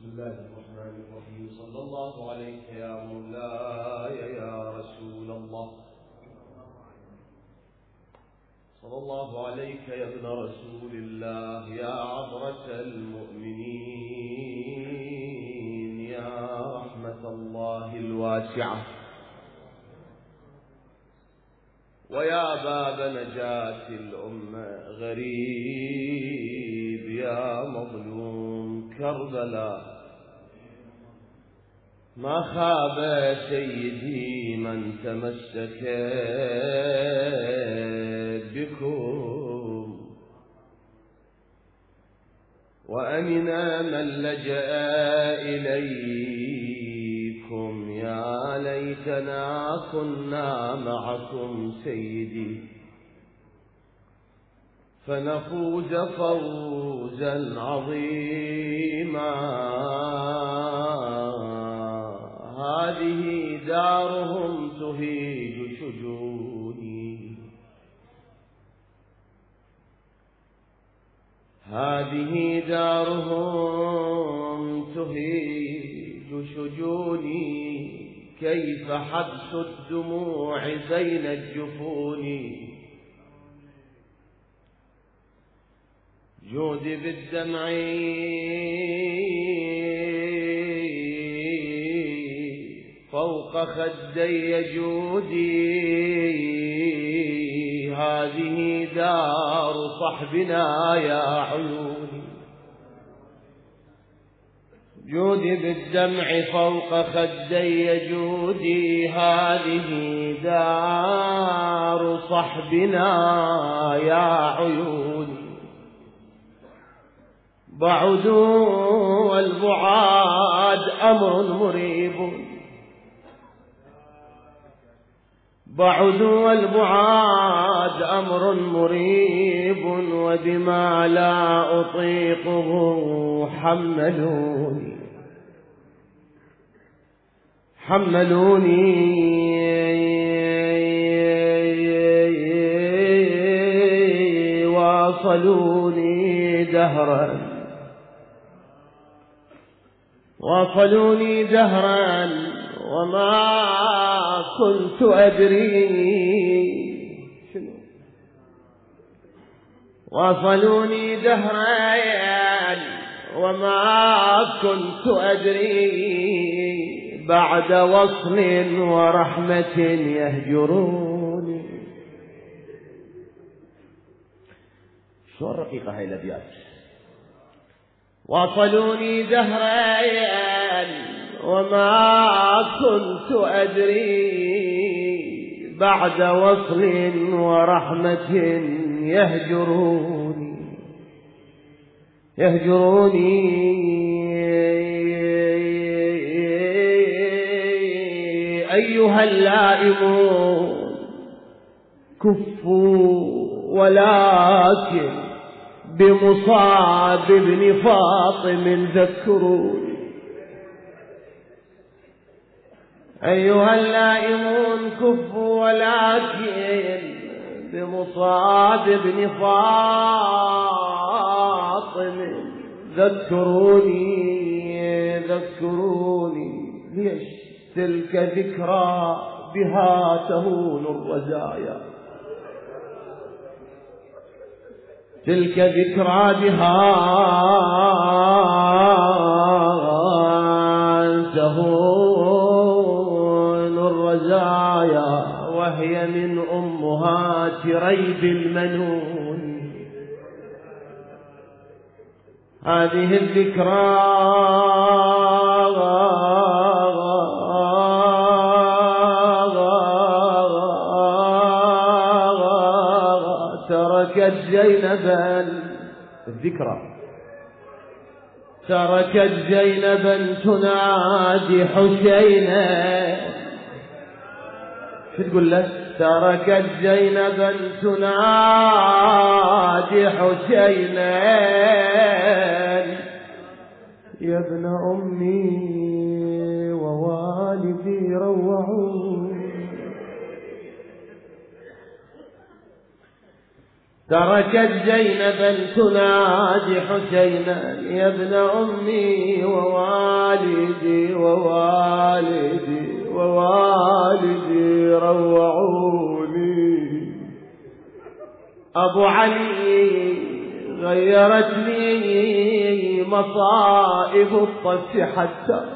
بسم الله الرحمن الرحيم. صلى الله عليك يا مولاي يا رسول الله، صلى الله عليك يا ابن رسول الله، يا عبرة المؤمنين، يا رحمة الله الواسعة، ويا باب نجاة الأمة، غريب يا مظلوم كربلاء. ما خاب سيدي من تمسك بكم، وأمن من لجأ إليكم. يا ليتنا كنا معكم سيدي، فنفوز فوزا عظيما. هذه دارهم تهيج شجوني، هذه دارهم تهيج شجوني. كيف حبس الدموع بين الجفون، جودي بالدمع فوق خدي جودي. هذه دار صحبنا يا عيوني، جودي بالدمع فوق خدي جودي. هذه دار صحبنا يا عيوني. بعدوا والبعاد أمر مريب، بعدوا والبعاد أمر مريب. وبما لا أطيقه حملوني، حملوني واصلوني دهرا، واصلوني دهرا وما كنت أدري. واصلوني دهرا وما كنت أدري. بعد وصل ورحمة يهجروني. شو الرقيقة هاي الأبيات؟ واصلوني دهرا وما كنت أدري. بعد وصل ورحمة يهجروني، يهجروني. أيها اللائمون كفوا، ولكن بمصاب ابن فاطم ذكروني. أيها اللائمون كفوا، ولكن بمصاب ابن فاطم ذكروني، ذكروني. ليش تلك ذكرى بها تهون الرزايا، تلك ذكرى بها تهون الرزايا. وهي من أمهات ريب المنون. هذه الذكرى تركت زينبا، الذكرى تركت زينبا تنادي حسينا. شو تقول لك؟ تركت زينبا تنادي حسينا. يا ابن أمي ووالدي روعوني. تركت زينبا تنادي حسينا. يا ابن أمي ووالدي أبو علي غيرتني مصائب الطف حتى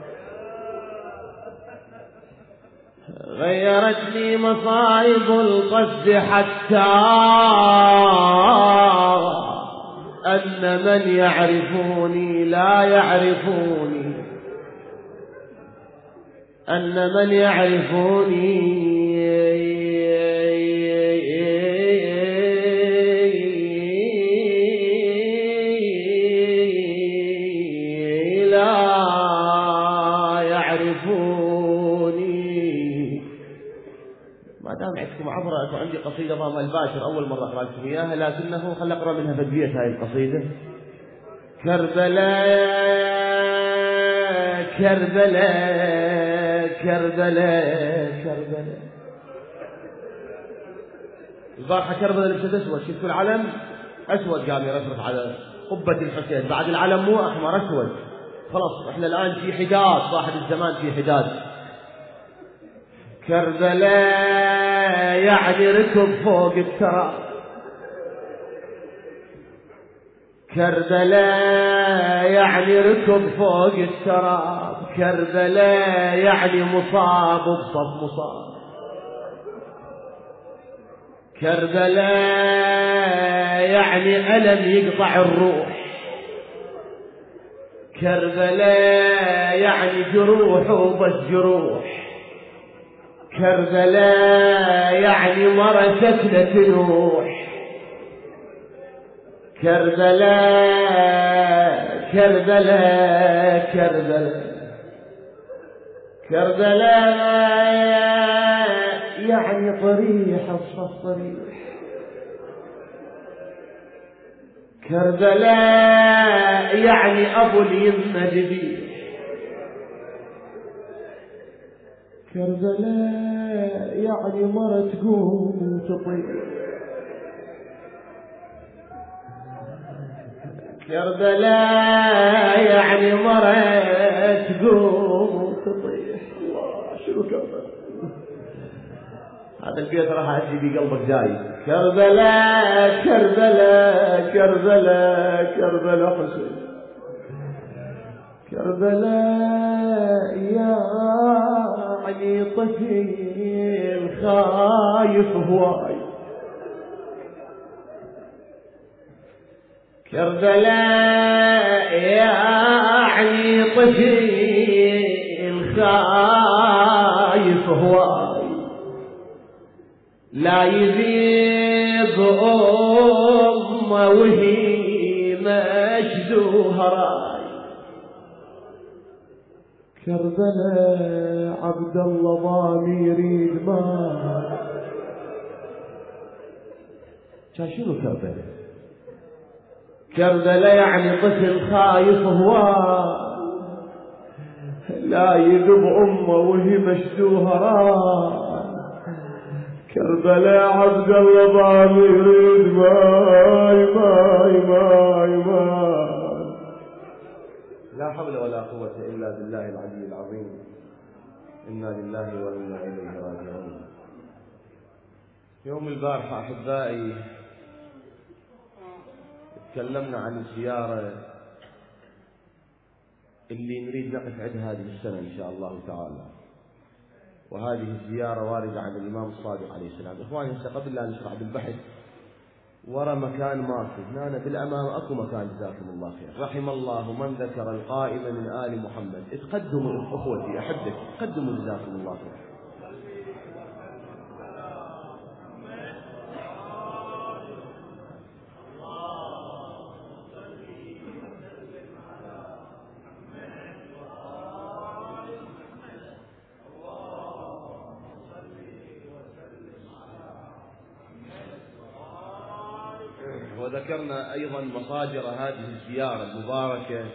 غيرتني مصائب القصد حتى أن من يعرفوني لا يعرفوني أن من يعرفوني عندكم عبرة عندي قصيدة ضام الباشر أول مرة أقرأ لكم إياها لكنه خل أقرأ منها بدية هذه القصيدة. كربلاء كربلاء كربلاء كربلاء البارحة كربلاء لبست أسود شفتوا العلم أسود قام يرفرف على قبة الحسين بعد العلم مو أحمر أسود خلاص إحنا الآن في حداد صاحب الزمان في حداد. كربلاء يعني ركب فوق التراب كربلاء يعني ركب فوق التراب كربلاء يعني مصاب بصف مصاب كربلاء يعني ألم يقطع الروح كربلاء يعني جروح وبس جروح كربلاء يعني مرة سكنة نوح كربلاء كربلاء كربلاء كربلاء يعني طريح الصف طريح كربلاء يعني أبو اليمة ذبيح كربلاء يعني مرة تقوم وتطير كربلاء يعني مرة تقوم وتطير. الله شنو كربلاء هذا البيت راح أجي بقلبك جاي. كربلاء كربلاء كربلاء كربلاء حسين كربلاء يعني طفل خايف هواي كربلاء يعني طفل خايف هواي لا يذيب أمه وهي مشدوها راي كربلاء عبد الله ضامي يريد ما شنو كربلاء كربلاء يعني طفل خايف هواه لا يذب أمه وهي مشدوها راي كربلاء عبد الله ضامي يريد ماي ماي ماي ماي. لا حول ولا قوة إلا بالله العلي العظيم. إنا لله وإنا إليه راجعون. يوم البارحة أحبائي تكلمنا عن الزيارة اللي نريد نقف عندها هذه السنة إن شاء الله تعالى، وهذه الزيارة واردة عن الإمام الصادق عليه السلام. إخواني هسه قبل لا نشرع بالبحث ورا مكان ماكو هنا بالأمام أكو مكان جزاكم الله خير. رحم الله من ذكر القائم من آل محمد. اتقدموا أخوتي أحبك تقدموا جزاكم الله خير. وذكرنا أيضا مصادر هذه الزيارة المباركة،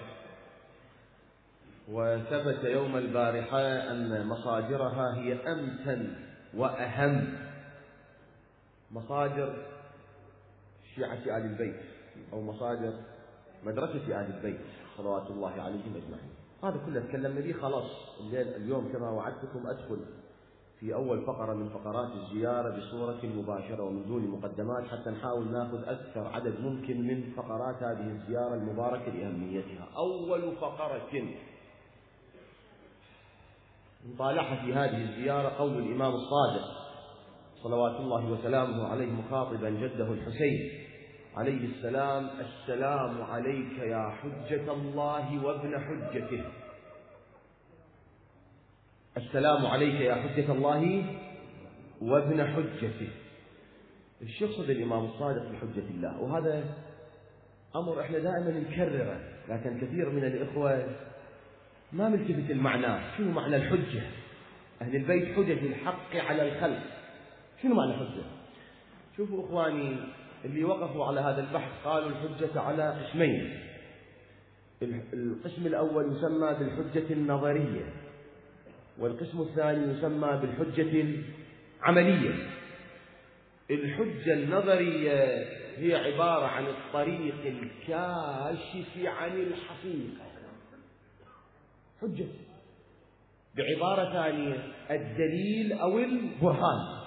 وثبت يوم البارحة أن مصادرها هي أمتن وأهم مصادر شيعة آل البيت أو مصادر مدرسة آل البيت صلوات الله عليهم أجمعين. هذا كله تكلمنا به خلاص. اليوم كما وعدتكم أدخل في أول فقرة من فقرات الزيارة بصورة مباشرة ومن دون مقدمات، حتى نحاول ناخذ أكثر عدد ممكن من فقرات هذه الزيارة المباركة لأهميتها. أول فقرة نطالعها في هذه الزيارة قول الإمام الصادق صلوات الله وسلامه عليه مخاطبا جده الحسين عليه السلام: السلام عليك يا حجة الله وابن حجته. السلام عليك يا حجة الله وابن حجته. ايش يقصد الإمام الصادق بحجة الله؟ وهذا أمر احنا دائما نكرره، لكن كثير من الإخوة ما ملتفت المعنى. شنو معنى الحجة؟ أهل البيت حجج الحق على الخلق. شنو معنى حجة؟ شوفوا إخواني، اللي وقفوا على هذا البحث قالوا الحجة على قسمين. القسم الأول يسمى بالحجة النظرية، والقسم الثاني يسمى بالحجة العملية. الحجة النظرية هي عبارة عن الطريق الكاشف عن الحقيقة، حجة. بعبارة ثانية الدليل أو البرهان.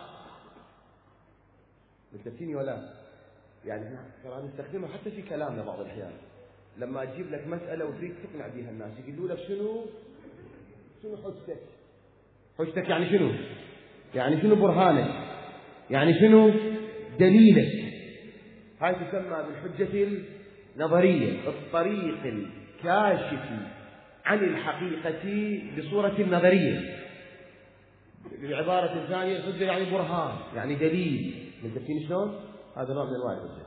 متفقين ولا؟ يعني ترى نستخدمها حتى في كلامنا بعض الأحيان. لما أجيب لك مسألة وتريد تقنع بها الناس يقولوا لك شنو حجتك؟ حجتك يعني شنو؟ يعني شنو برهانك؟ يعني شنو دليلك؟ هاي تسمى بالحجة النظرية، الطريق الكاشف عن الحقيقة بصورة نظرية. بعبارة ثانية الحجة يعني برهان، يعني دليل. متفقين شلون؟ هذا نوع من أنواع الحجة.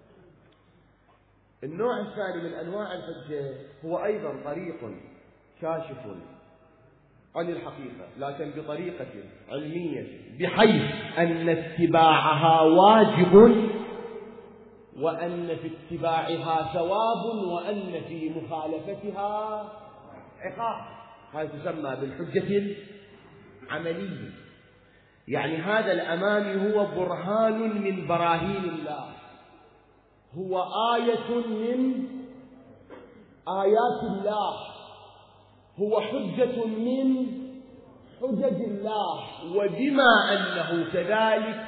النوع الثاني من أنواع الحجة هو أيضا طريق كاشف عن الحقيقة، لكن بطريقة علمية، بحيث أن اتباعها واجب، وأن في اتباعها ثواب، وأن في مخالفتها عقاب. هذه تسمى بالحجة العملية. يعني هذا الأمامي هو برهان من براهين الله، هو آية من آيات الله، هو حجة من حجج الله. وبما أنه كذلك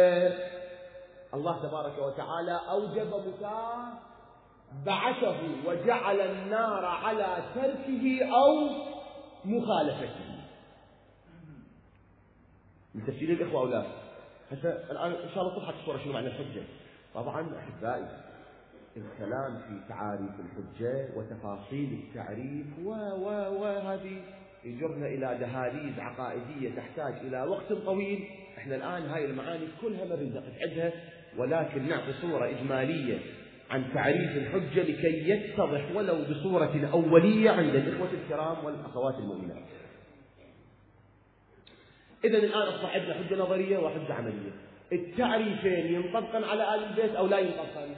فالله تبارك وتعالى أوجب متابعته وجعل النار على تركه أو مخالفته. من تفسير الإخوة أو لا؟ هسه الآن إن شاء الله تضحك الصورة شنو معنى الحجة. طبعا أحبائي الكلام في تعاريف الحجة وتفاصيل التعريف وهذه يجرنا إلى دهاليز عقائدية تحتاج إلى وقت طويل. احنا الآن هاي المعاني كلها ما بنقف عندها، ولكن نعطي صورة إجمالية عن تعريف الحجة لكي يتضح ولو بصورة أولية عند الإخوة الكرام والأخوات المؤمنات. إذا الآن أصبح عندنا حجة نظرية وحجة عملية. التعريفين ينطبقن على آل البيت أو لا ينطبقن؟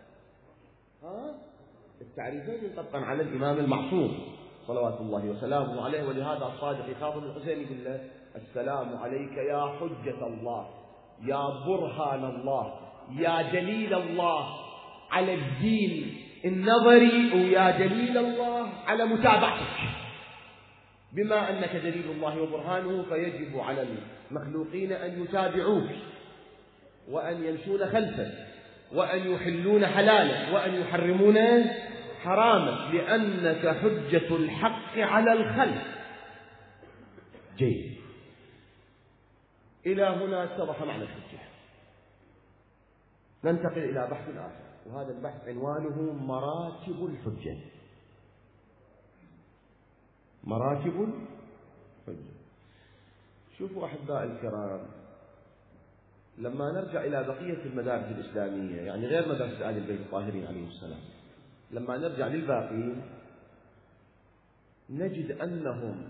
التعريفين ينطبقن على الإمام المعصوم صلوات الله وسلامه عليه. ولهذا الصادق يخاطب الحسين يقول له: السلام عليك يا حجة الله، يا برهان الله، يا دليل الله على الدين النظري، ويا دليل الله على متابعتك. بما أنك دليل الله وبرهانه فيجب على المخلوقين أن يتابعوك، وأن يمشون خلفك، وأن يحلون حلالك، وأن يحرمون حرامك، لأنك حجة الحق على الخلق. جيد. إلى هنا اتضح معنى الحجة. ننتقل إلى بحث آخر، وهذا البحث عنوانه مراتب الحجة. مراتب الحجة. شوفوا أحباء الكرام، لما نرجع إلى بقية المدارس الإسلامية، يعني غير مدارس آل البيت الطاهرين عليهم السلام، لما نرجع للباقين نجد أنهم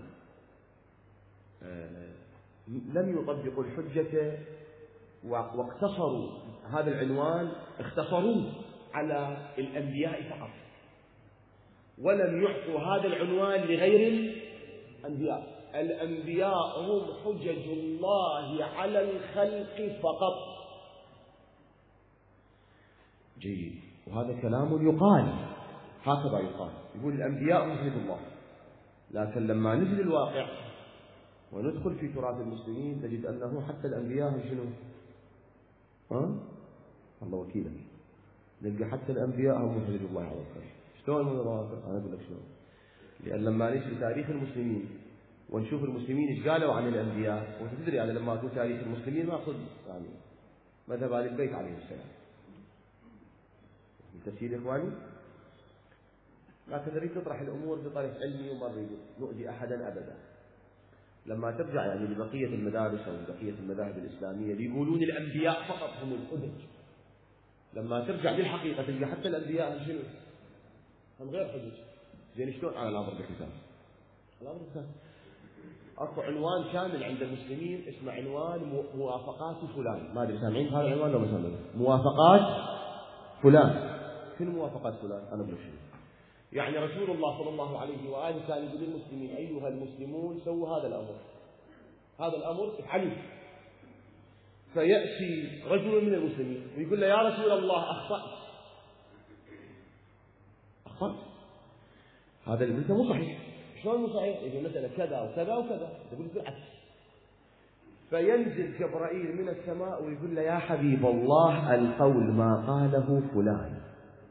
لم يطبقوا الحجة واقتصروا هذا العنوان، اختصروه على الأنبياء فقط، ولم يعطوا هذا العنوان لغير الأنبياء. الأنبياء هم حجج الله على الخلق فقط. جيد. وهذا كلام يقال، هكذا يقال، يقول الأنبياء هم حجج الله، لكن لما نزل الواقع وندخل في تراث المسلمين تجد أنه حتى الأنبياء شنو؟ الله وكيلك، نلقى حتى الأنبياء هم حجج الله على الخير. شلون متوافق؟ أنا أقول لك شلون. لأن لما نجي تاريخ المسلمين ونشوف المسلمين ايش قالوا عن الأنبياء، وتدري يعني لما أقول تاريخ المسلمين ما أقصد يعني مذهب آل البيت عليه السلام، تفسير إخواني، لكن نريد نطرح الأمور بطريق علمي وما نريد نؤذي أحدا أبدا. لما ترجع يعني لبقية المدارس أو بقية المذاهب الإسلامية اللي يقولون الأنبياء فقط هم الحجج، لما ترجع للحقيقة تلقى حتى الأنبياء شنو؟ هم غير حجج. زين شلون؟ أنا لا أضرب الكتاب. لا أضرب الكتاب. أكو عنوان كامل عند المسلمين اسمه عنوان موافقات فلان، ما أدري سامعين هذا العنوان ولا ما سامعين؟ موافقات فلان. شنو موافقات فلان؟ أنا أقول شنو؟ يعني رسول الله صلى الله عليه وآله كان يقول للمسلمين أيها المسلمون سووا هذا الأمر، هذا الأمر افعلوه. فيأتي رجل من المسلمين ويقول له يا رسول الله أخطأت. هذا اللي قلته مو صحيح. شلون مو صحيح؟ يقول مثلا كذا وكذا وكذا، تقول بالعكس. فينزل جبرائيل من السماء ويقول له يا حبيب الله القول ما قاله فلان.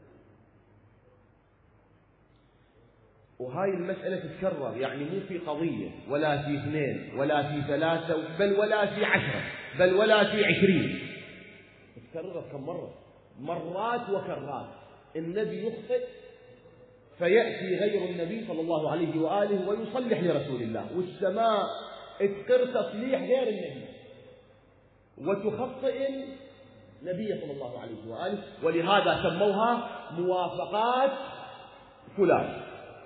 وهاي المسألة تتكرر، يعني مو في قضية ولا في اثنين ولا في ثلاثة بل ولا في 10 بل ولا في 20، تتكرر كم مرة؟ مرات وكرات. النبي يخطئ فيأتي غير النبي صلى الله عليه وآله ويصلح لرسول الله، والسماء تقر تصليح غير النبي وتخطئ النبي صلى الله عليه وآله، ولهذا سموها موافقات فلان.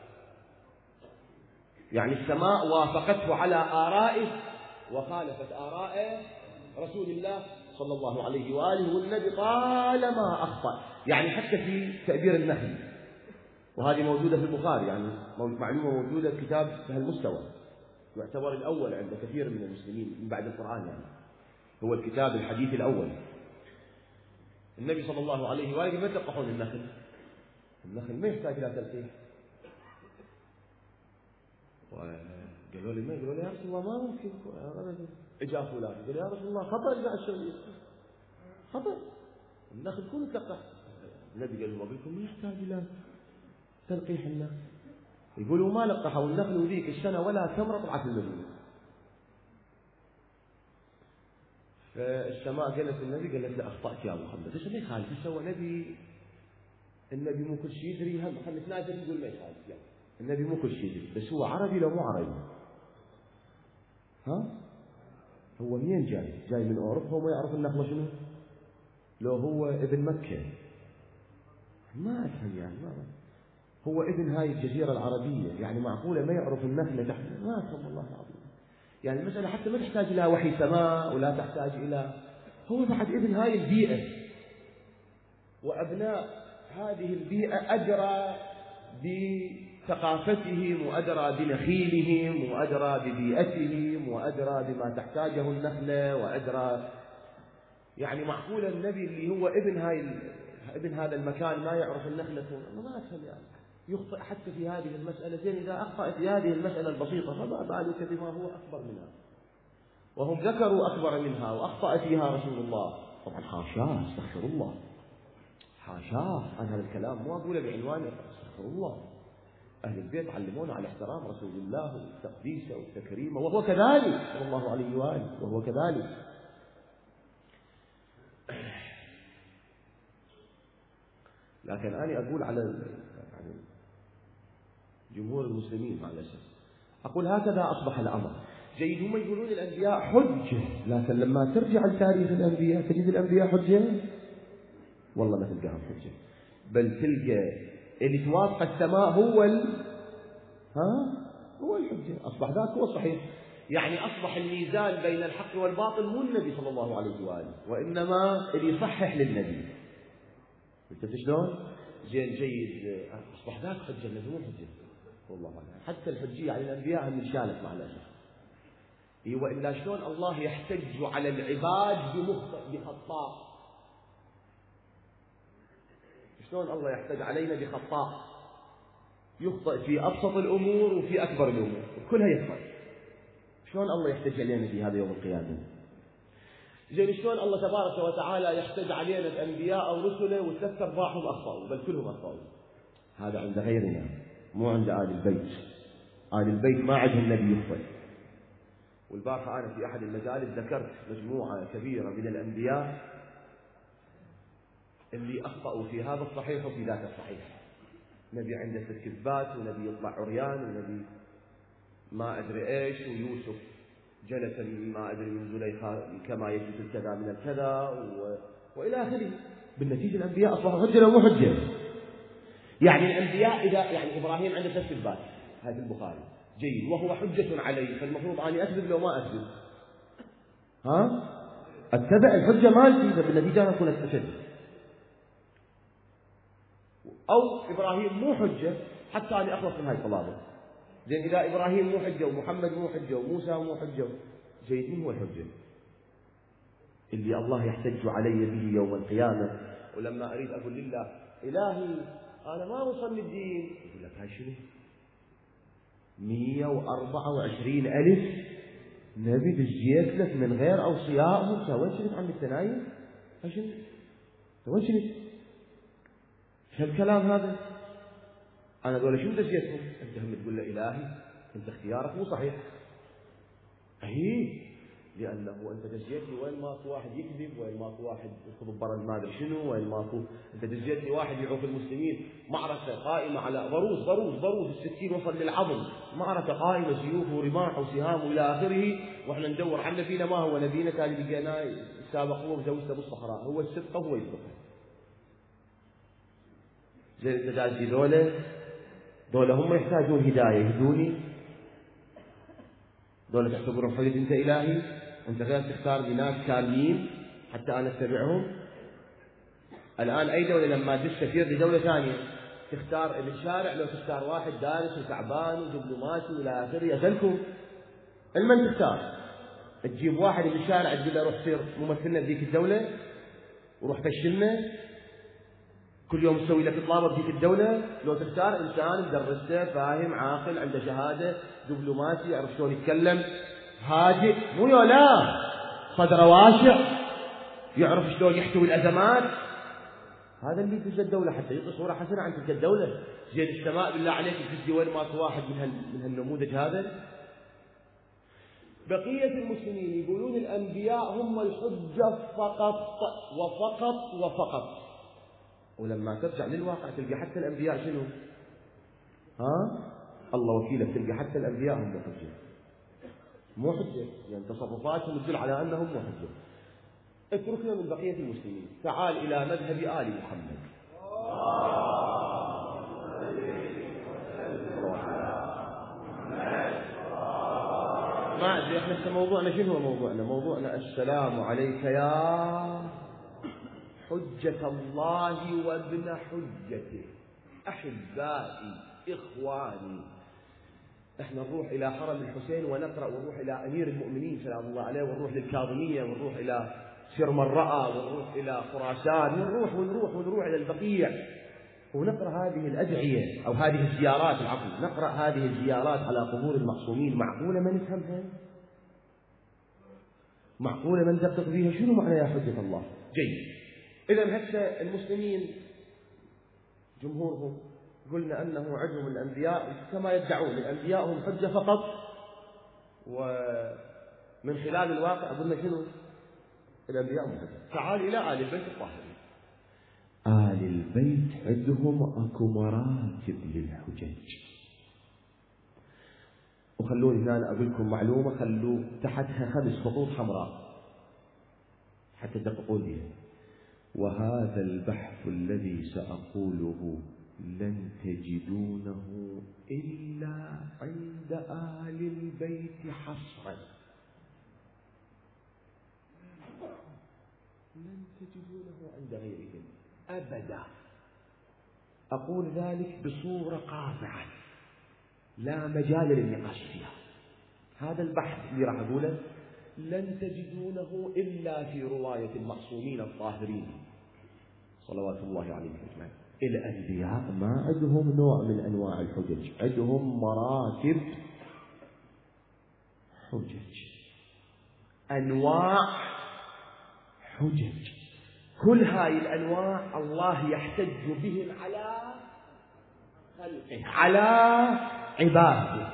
يعني السماء وافقته على آرائه وخالفت آراء رسول الله صلى الله عليه وآله، والنبي طالما أخطأ. يعني حتى في تأبير النخل، وهذه موجودة في البخاري، يعني معلومة موجودة في كتاب بهالمستوى، يعتبر الأول عند كثير من المسلمين من بعد القرآن، يعني هو الكتاب الحديث الأول. النبي صلى الله عليه وآله ما تلقحون النخل، النخل ما يحتاج إلى تلقيح. قالوا لي ما، قالوا لي يا رسول الله ما ممكن. اجا فلان قال يا رسول الله خطأ اجا الشرعي، خطأ النخل كله تلقح. النبي قال ما بكم ما يحتاج إلى تلقيح النخل. يقولوا ما لقحوا النخل وذيك السنة ولا تمرة طلعت المدينة. فالسماء قالت النبي، قالت له أخطأت يا محمد. ايش ما يخالف؟ ايش سوى نبي؟ النبي مو كل شيء يدري، هم خلينا نتنازل نقول ما يخالف. يعني النبي مو كل شيء يدري، بس هو عربي لو مو عربي؟ ها؟ هو منين جاي؟ جاي من أوروبا وما يعرف النخلة شنو؟ لو هو ابن مكة ما أفهم، يعني ما هو ابن هاي الجزيرة العربية، يعني معقولة ما يعرف النخلة تحت؟ ما أفهم والله العظيم. يعني المسألة حتى ما تحتاج إلى وحي سماء ولا تحتاج إلى، هو بعد ابن هاي البيئة، وأبناء هذه البيئة أدرى بثقافتهم وأدرى بنخيلهم وأدرى ببيئتهم وأدرى بما تحتاجه النخلة وأدرى. يعني معقولة النبي اللي هو ابن هذا المكان ما يعرف النخلة؟ ما أفهم يعني. يخطئ حتى في هذه المسألة. زين إذا أخطأ في هذه المسألة البسيطة فما بالك بما هو أكبر منها؟ وهم ذكروا أكبر منها وأخطأ فيها رسول الله. طبعا حاشاه، استغفر الله، حاشاه. أنا هذا الكلام مو أقوله بعنوانه، استغفر الله. أهل البيت علمونا على احترام رسول الله وتقديسه وتكريمه، وهو كذلك صلى الله عليه وآله، وهو كذلك. لكن أنا أقول على يعني جمهور المسلمين مع الأسف، أقول هكذا أصبح الأمر. جيد، هم يقولون الأنبياء حجة، لكن لما ترجع لتاريخ الأنبياء تجد الأنبياء حجة؟ والله ما تلقاهم حجة، بل تلقى اللي توافق السماء هو الحجة. أصبح ذاك هو الصحيح. يعني أصبح الميزان بين الحق والباطل مو النبي صلى الله عليه وآله، وإنما اللي يصحح للنبي. قلت شلون؟ زين جيد، أصبح ذاك حجة، النبي مو حجة والله أعلم. حتى الحجية على الأنبياء هم انشالت مع الأسف. وإلا شلون الله يحتج على العباد بخطاء؟ شلون الله يحتج علينا بخطاء؟ يخطئ في أبسط الأمور وفي أكبر الأمور كلها يخطئ. شلون الله يحتج علينا في هذا يوم القيامة؟ زين شلون الله تبارك وتعالى يحتج علينا بأنبياء أو رسله وثلاث أرباعهم أخطأوا بل كلهم أخطأوا؟ هذا عند غيرنا، مو عند آل البيت. آل البيت ما عندهم نبي يخطئ. والبارحة أنا في أحد المجالس ذكرت مجموعة كبيرة من الأنبياء اللي أخطأوا في هذا الصحيح وفي ذاك الصحيح. نبي عنده 6 كذبات، ونبي يطلع عريان، ونبي ما أدري إيش، ويوسف جلس ما أدري من زليخا كما يجلس الكذا من الكذا وإلى آخره. بالنتيجة الأنبياء أصبحوا حجة ومو حجة. يعني الأنبياء إذا يعني إبراهيم عنده 3 كذبات، هذا البخاري جيد وهو حجة علي، فالمفروض أني أكذب لو ما أكذب؟ أتبع الحجة مالتي، فبالنتيجة أنا أكون أشد. أو إبراهيم مو حجة حتى أني أخلص من هاي الطلابة. زين إذا إبراهيم مو حجة ومحمد مو حجة وموسى مو حجة، جيد مين هو الحجة؟ اللي الله يحتج علي به يوم القيامة. ولما أريد أقول لله إلهي أنا ما وصلني الدين، يقول لك هاي شنو؟ 124,000 نبي دزيت لك من غير أوصيائهم، سوين شنو عم التنايم؟ هاي شنو؟ سوين شنو؟ شو الكلام هذا؟ أنا أقول شو دزيتهم؟ أنت هم تقول له إلهي أنت اختيارك مو صحيح. لأنه أنت دزيتني وين ماكو واحد يكذب، وين ماكو واحد يخطب برا ما أدري شنو، وين ماكو. أنت دزيتني واحد يعوق المسلمين، معركة قائمة على ضروس 60 وصل للعظم، معركة قائمة سيوف ورماح وسهام وإلى آخره، وإحنا ندور عن نبينا. ما هو نبينا؟ كان لقيناه سابق هو وزوجته بالصحراء، هو السبقة وهو يسبقه. زين أنت دازي دولة هم يحتاجون هداية، يهدوني؟ دولة تعتبرهم حجة أنت إلهي؟ أنت غير تختار لي ناس كاملين حتى أنا أتبعهم؟ الآن أي دولة لما تستفير لدولة ثانية تختار الشارع، لو تختار واحد دارس وتعبان ودبلوماسي وإلى آخره أسألكم المن تختار؟ تجيب واحد من الشارع تقول له روح صير ممثلنا بذيك الدولة وروح فشلنا كل يوم تسوي لك طلابة بذيك الدولة؟ لو تختار إنسان مدرسته فاهم عاقل عنده شهادة دبلوماسي يعرف شلون يتكلم هادئ، مو لا صدره واسع يعرف شلون يحتوي الأزمات، هذا اللي يفوز الدولة حتى يعطي صورة حسنة عن تلك الدولة. زين السماء بالله عليك تجي وين ماكو واحد من هالنموذج هذا؟ بقية المسلمين يقولون الأنبياء هم الحجة فقط وفقط وفقط. ولما ترجع للواقع تلقى حتى الأنبياء شنو؟ الله وكيلك، تلقى حتى الأنبياء هم حجة مو حجة، يعني تصرفاتهم تدل على أنهم مو حجة. اتركنا من بقية المسلمين، تعال إلى مذهب آل محمد. ما أدري احنا موضوعنا شنو هو موضوعنا؟ موضوعنا السلام عليك يا حجة الله وابن حجته. أحبائي إخواني، احنا نروح إلى حرم الحسين ونقرأ، ونروح إلى أمير المؤمنين سلام الله عليه، ونروح للكاظمية، ونروح إلى شرم الرأى، ونروح إلى خراسان، ونروح إلى البقيع، ونقرأ هذه الأدعية أو هذه الزيارات، العفو، نقرأ هذه الزيارات على قبور المعصومين. معقولة ما نفهمها؟ معقولة ما ندقق فيها؟ شنو معنى يا حجة الله؟ جيد. إذا هسه المسلمين جمهورهم قلنا أنه عندهم الأنبياء كما يدعون، الأنبياء هم حجة فقط، ومن خلال الواقع قلنا شنو؟ الأنبياء هم حجة. تعال إلى آل البيت الطاهرين. آل البيت عندهم أكو مراتب للحجج، وخلوني هنا أقول لكم معلومة، خلوا تحتها 5 خطوط حمراء حتى تدققون بها. وهذا البحث الذي سأقوله لن تجدونه إلا عند آل البيت حصرا، لن تجدونه عند غيرهم أبدا. أقول ذلك بصورة قاطعة لا مجال للنقاش فيها. هذا البحث اللي راح أقوله لن تجدونه إلا في رواية المعصومين الطاهرين صلوات الله عليهم أجمعين. الأنبياء ما عندهم نوع من أنواع الحجج، عندهم مراتب حجج، أنواع حجج. كل هاي الأنواع الله يحتج بهم على خلقه، على عباده.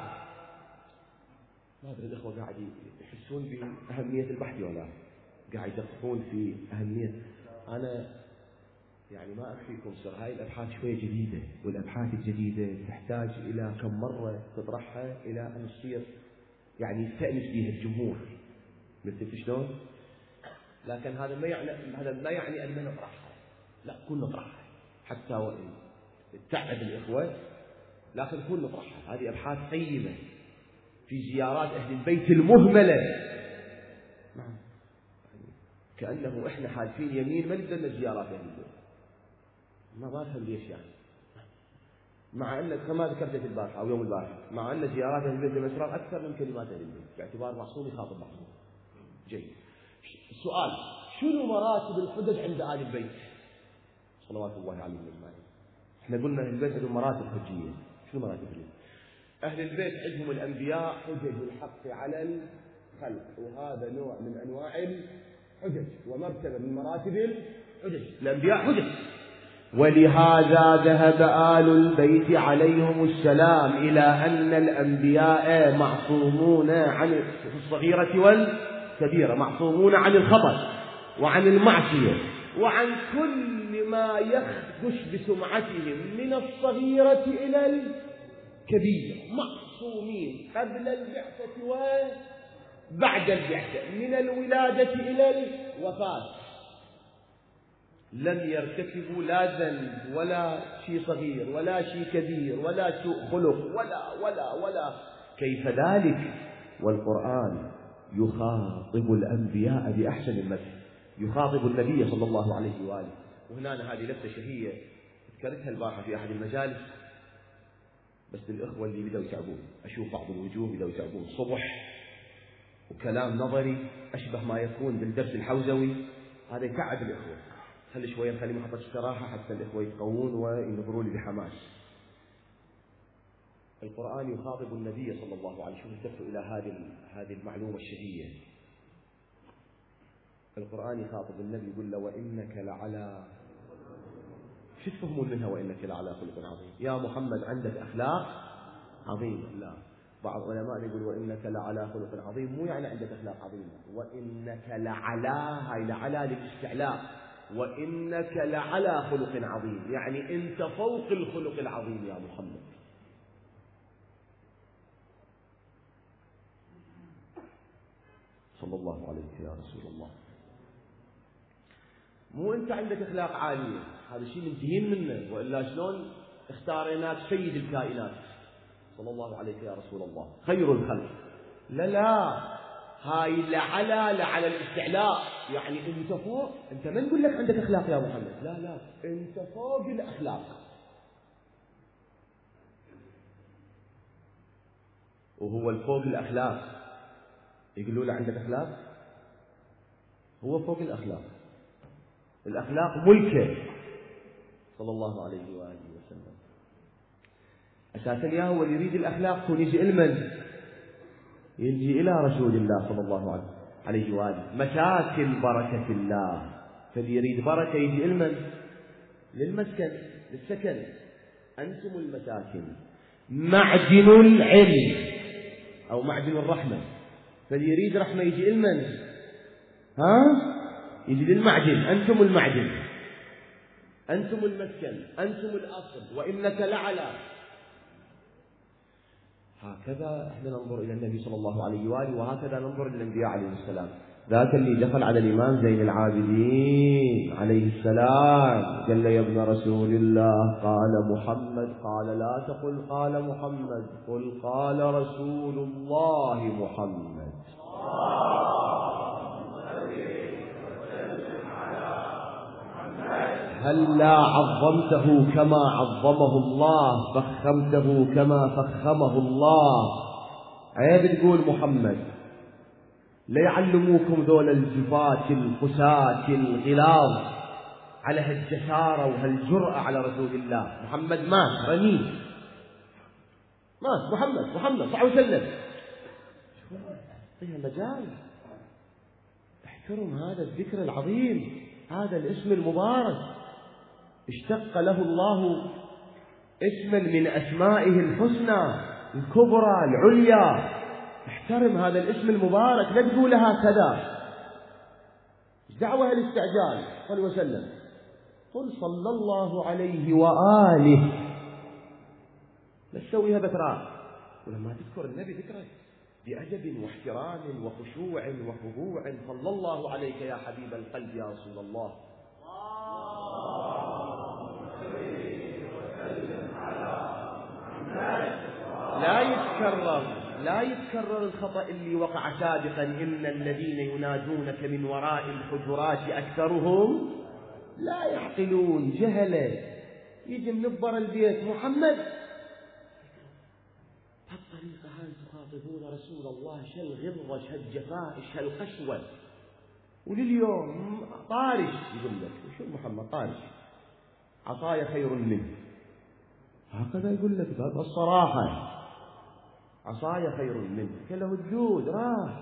ما أدري الإخوة قاعد يحسون بأهمية البحث ولا قاعد يدققون في أهمية. أنا يعني ما أخفيكم سر، هاي الأبحاث شوية جديدة، والأبحاث الجديدة تحتاج إلى كم مرة تطرحها إلى أن تصير يعني يستأنس بها الجمهور، مثل شلون؟ لكن هذا ما يعني أن نطرحها، لا كل نطرحها حتى وإن تعب الإخوة، لكن كل نطرحها. هذه أبحاث قيمة في زيارات أهل البيت المهملة. نعم، كأنه إحنا حالفين يمين ما نقدر زيارات أهل البيت. ما أفهم ليش يعني، مع أن كما ذكرت في البارحة أو يوم البارحة، مع أن زيارات أهل البيت للأسرار أكثر من كلمات أهل البيت، باعتبار معصوم يخاطب معصوم. جيد. السؤال: شنو مراتب الحجج عند آل البيت صلوات الله عليهم أجمعين؟ احنا قلنا أهل البيت عندهم مراتب حجية. شنو مراتب الحجية؟ أهل البيت عندهم الأنبياء حجج الحق على الخلق، وهذا نوع من أنواع الحجج ومرتبة من مراتب الحجج. الأنبياء حجج، ولهذا ذهب آل البيت عليهم السلام إلى أن الأنبياء معصومون عن الصغيرة والكبيرة، معصومون عن الخطأ وعن المعصية وعن كل ما يخدش بسمعتهم من الصغيرة إلى الكبيرة، معصومين قبل البعثة وبعد البعثة، من الولادة إلى الوفاة. لم يرتكبوا لا ذنب ولا شيء صغير ولا شيء كبير ولا سوء خلق ولا. كيف ذلك والقرآن يخاطب الأنبياء بأحسن المدح، يخاطب النبي صلى الله عليه وآله. وهنا هذه لفتة شهية ذكرتها البارحة في أحد المجالس، بس للإخوة اللي بدأوا يتعبون، أشوف بعض الوجوه بدأوا يتعبون صبح وكلام نظري أشبه ما يكون بالدرس الحوزوي، هذا يتعب الإخوة. خلي شوية نخلي محطة استراحة حتى الإخوة يتقوون وينظروا لي بحماس. القرآن يخاطب النبي صلى الله عليه وسلم. شوفوا إلى هذه المعلومة الشهية. القرآن يخاطب النبي يقول له: وإنك لعلى، شو تفهمون منها وإنك لعلى خلق عظيم؟ يا محمد عندك أخلاق عظيمة. لا، بعض العلماء يقول وإنك لعلى خلق عظيم، مو يعني عندك أخلاق عظيمة، وإنك لعلى، هاي لعلى للاستعلاء، وإنك لعلى خلق عظيم، يعني أنت فوق الخلق العظيم يا محمد. صلى الله عليك يا رسول الله. مو أنت عندك أخلاق عالية، هذا الشيء منتهين منه، وإلا شلون اختاريناك سيد الكائنات صلى الله عليك يا رسول الله خير الخلق؟ لا، هاي لعلى الاستعلاء، يعني أنت فوق. أنت ما نقول لك عندك أخلاق يا محمد، لا، أنت فوق الأخلاق. وهو الفوق الأخلاق يقولوا له عندك أخلاق، هو فوق الأخلاق. الأخلاق ملكه صلى الله عليه وآله وسلم. أساسا يا هو اللي يريد الأخلاق كون يجي لمن؟ يجي إلى رسول الله صلى الله عليه وآله. مساكن بركة الله، فاللي يريد بركة يجي لمن؟ للمسكن، للسكن. أنتم المساكن، معدن العلم أو معدن الرحمة، فاللي يريد رحمة يجي لمن؟ يجي للمعدن. أنتم المعدن، أنتم المسكن، أنتم الأصل، وإنك لعلى. هكذا احنا ننظر إلى النبي صلى الله عليه وآله، وهكذا ننظر إلى الأنبياء عليهم السلام. ذاك اللي دخل على الإمام زين العابدين عليه السلام قال له: يا ابن رسول الله، قال محمد. قال: لا تقل قال محمد، قل قال رسول الله محمد. هلا عظمته كما عظمه الله، فخمته كما فخمه الله. عيب تقول محمد، لا يعلموكم ذول الجفاة القساة الغلاظ على هالجسارة وهالجرأة على رسول الله. محمد مات، رميه، مات محمد صلى الله عليه وسلم. فيها مجال. احترم هذا الذكر العظيم، هذا الاسم المبارك، اشتق له الله اسما من أسمائه الحسنى الكبرى العليا. احترم هذا الاسم المبارك، لا تقولها كذا. دعوة الاستعجال. صلى وسلم قل صلى الله عليه وآله، لا تسويها بتراء. ولما تذكر النبي ذكره بأدب واحترام وخشوع وخضوع. صلى الله عليك يا حبيب القلب يا رسول الله. لا يتكرر الخطأ اللي وقع سابقا. إن الذين ينادونك من وراء الحجرات أكثرهم لا يعقلون، جهلة. يجي منبر البيت محمد بهالطريقة هاي تخاطبون رسول الله، شالغلظة شالجفاء شالقسوة. ولليوم طارش يقول لك شو محمد طارش، عصاي خير منه. هكذا يقول لك بالصراحة، عصاي خير منه، كله الجود راح.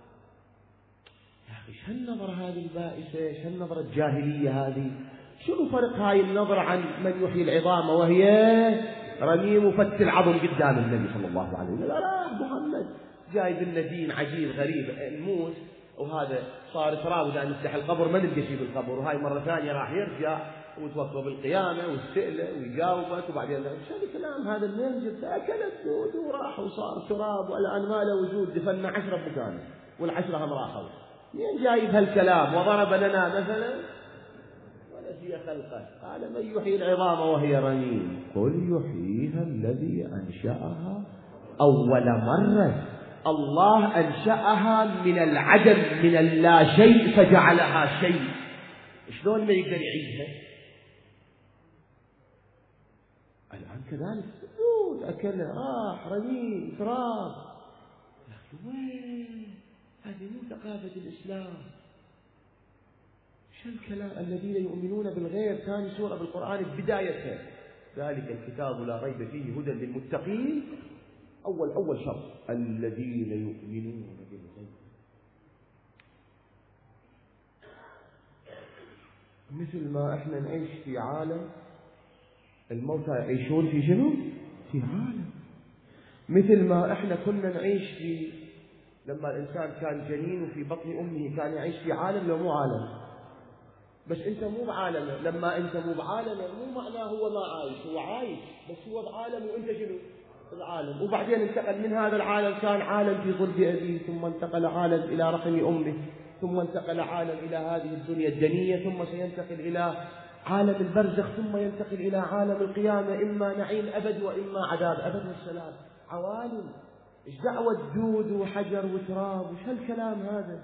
يا أخي شو النظرة هذه البائسة، شو النظرة الجاهلية هذه؟ شنو فرق هاي النظرة عن من يحيي العظام وهي رميم وفت العظم قدام النبي صلى الله عليه وسلم؟ لا محمد جايب لنا دين عجيب غريب، نموت وهذا صار تراب، وإذا نفتح القبر ما نلقى شيء بالقبر، وهاي مرة ثانية راح يرجع وتوفى بالقيامة والسئلة ويجاوبك، وبعدين شو الكلام هذا منين جبت؟ أكل الدود وراح وصار تراب والآن ما له وجود، دفنا 10 بمكانه وال10 هم راحوا. مين جايب هالكلام وضرب لنا مثلا؟ ولا في خلقه. قال من يحيي العظام وهي رميم؟ قل يحييها الذي أنشأها أول مرة. الله أنشأها من العدم، من اللا شيء فجعلها شيء. شلون ما يقدر يعيدها؟ الآن كذلك دود أكله راح رميم تراب. يا أخي وين؟ هذه مو ثقافة الإسلام. شو الكلام؟ الذين يؤمنون بالغيب، ثاني سورة بالقرآن بدايتها ذلك الكتاب لا ريب فيه هدى للمتقين. أول شرط الذين يؤمنون بالغيب. مثل ما احنا نعيش في عالم الموتى يعيشون في شنو؟ في عالم. مثل ما احنا كنا نعيش في لما الإنسان كان جنين وفي بطن أمه كان يعيش في عالم، لو مو عالم. بس أنت مو بعالمه. لما أنت مو بعالمه مو معناه هو ما عايش، هو عايش بس هو بعالم وأنت شنو؟ العالم. وبعدين انتقل من هذا العالم، كان عالم في ظلب أبيه، ثم انتقل عالم إلى رحم أمه، ثم انتقل عالم إلى هذه الدنيا الدنية، ثم سينتقل إلى عالم البرزخ، ثم ينتقل إلى عالم القيامة، إما نعيم أبد وإما عذاب أبد والسلام. عوالم. إيش دعوة دود وحجر وتراب؟ وش هالكلام هذا؟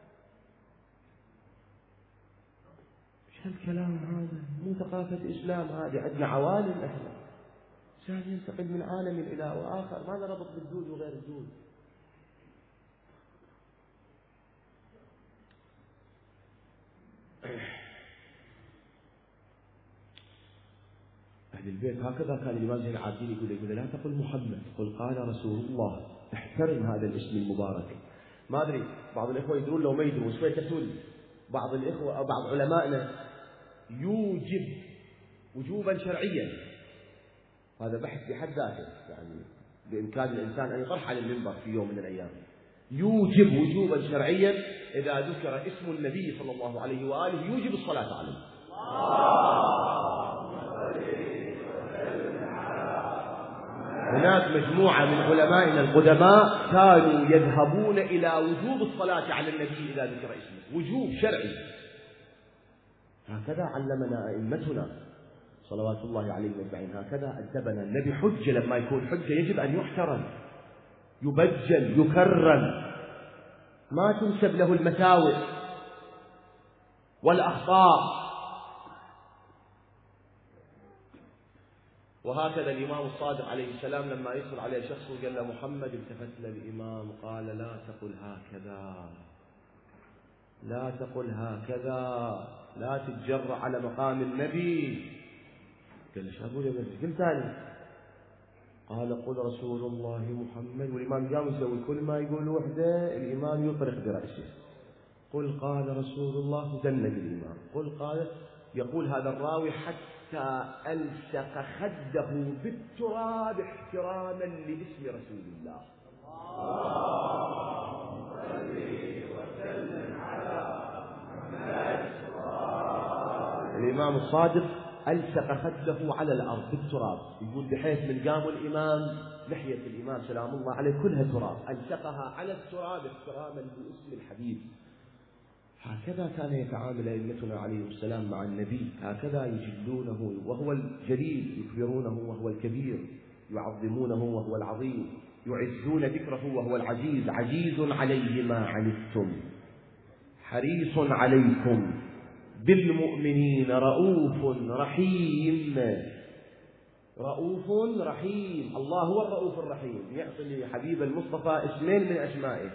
وش هالكلام هذا؟ مو ثقافة إسلام هذه. عندنا عوالم إحنا. إنسان ينتقل من عالم إلى آخر، ما له ربط بالدود وغير الدود. أهل البيت هكذا كان الإمام زين العابدين يقول لا تقل محمد، قل قال رسول الله. احترم هذا الاسم المبارك. ما أدري بعض الإخوة يدرون لو ما يدرون شوي تقول بعض الإخوة أو بعض علمائنا يوجب وجوبا شرعيا. هذا بحث في حد ذاته، يعني بإمكان الإنسان أن يطرح على المنبر في يوم من الأيام. يوجب وجوبا شرعيا إذا ذكر اسم النبي صلى الله عليه وآله يوجب الصلاة عليه. هناك مجموعة من علمائنا القدماء كانوا يذهبون إلى وجوب الصلاة على النبي إذا ذكر اسمه، وجوب شرعي. هكذا علمنا أئمتنا صلوات الله عليهم أجمعين، هكذا أدبنا النبي. حجة لما يكون حجة يجب أن يحترم، يبجل، يكرم، ما تنسب له المساوئ والأخطاء. وهكذا الإمام الصادق عليه السلام لما يدخل عليه شخص وقال له محمد، التفت للإمام قال لا تقل هكذا، لا تقل هكذا، لا تتجرأ على مقام النبي. قال له شو أقول يا بني؟ قل ثاني. قال قل رسول الله محمد، والإمام قام يسوي كل ما يقول وحده الإمام يطرق برأسه. قل قال رسول الله، دنق الإمام. قل قال، يقول هذا الراوي حتى ألصق خده بالتراب احتراما لاسم رسول الله. اللهم صل وسلم على محمد. الإمام الصادق ألصق خده على الأرض بالتراب، يقول بحيث من قام الإمام لحية الإمام سلام الله عليه كلها تراب، ألصقها على التراب احتراما باسم الحبيب. هكذا كان يتعامل أئمتنا عليهم السلام مع النبي، هكذا يجلونه وهو الجليل، يكبرونه وهو الكبير، يعظمونه وهو العظيم، يعزون ذكره وهو العزيز. عزيز عليه ما عنتم حريص عليكم بالمؤمنين رؤوف رحيم. رؤوف رحيم، الله هو الرؤوف الرحيم، يعطي لحبيب المصطفى اسمين من أسمائه.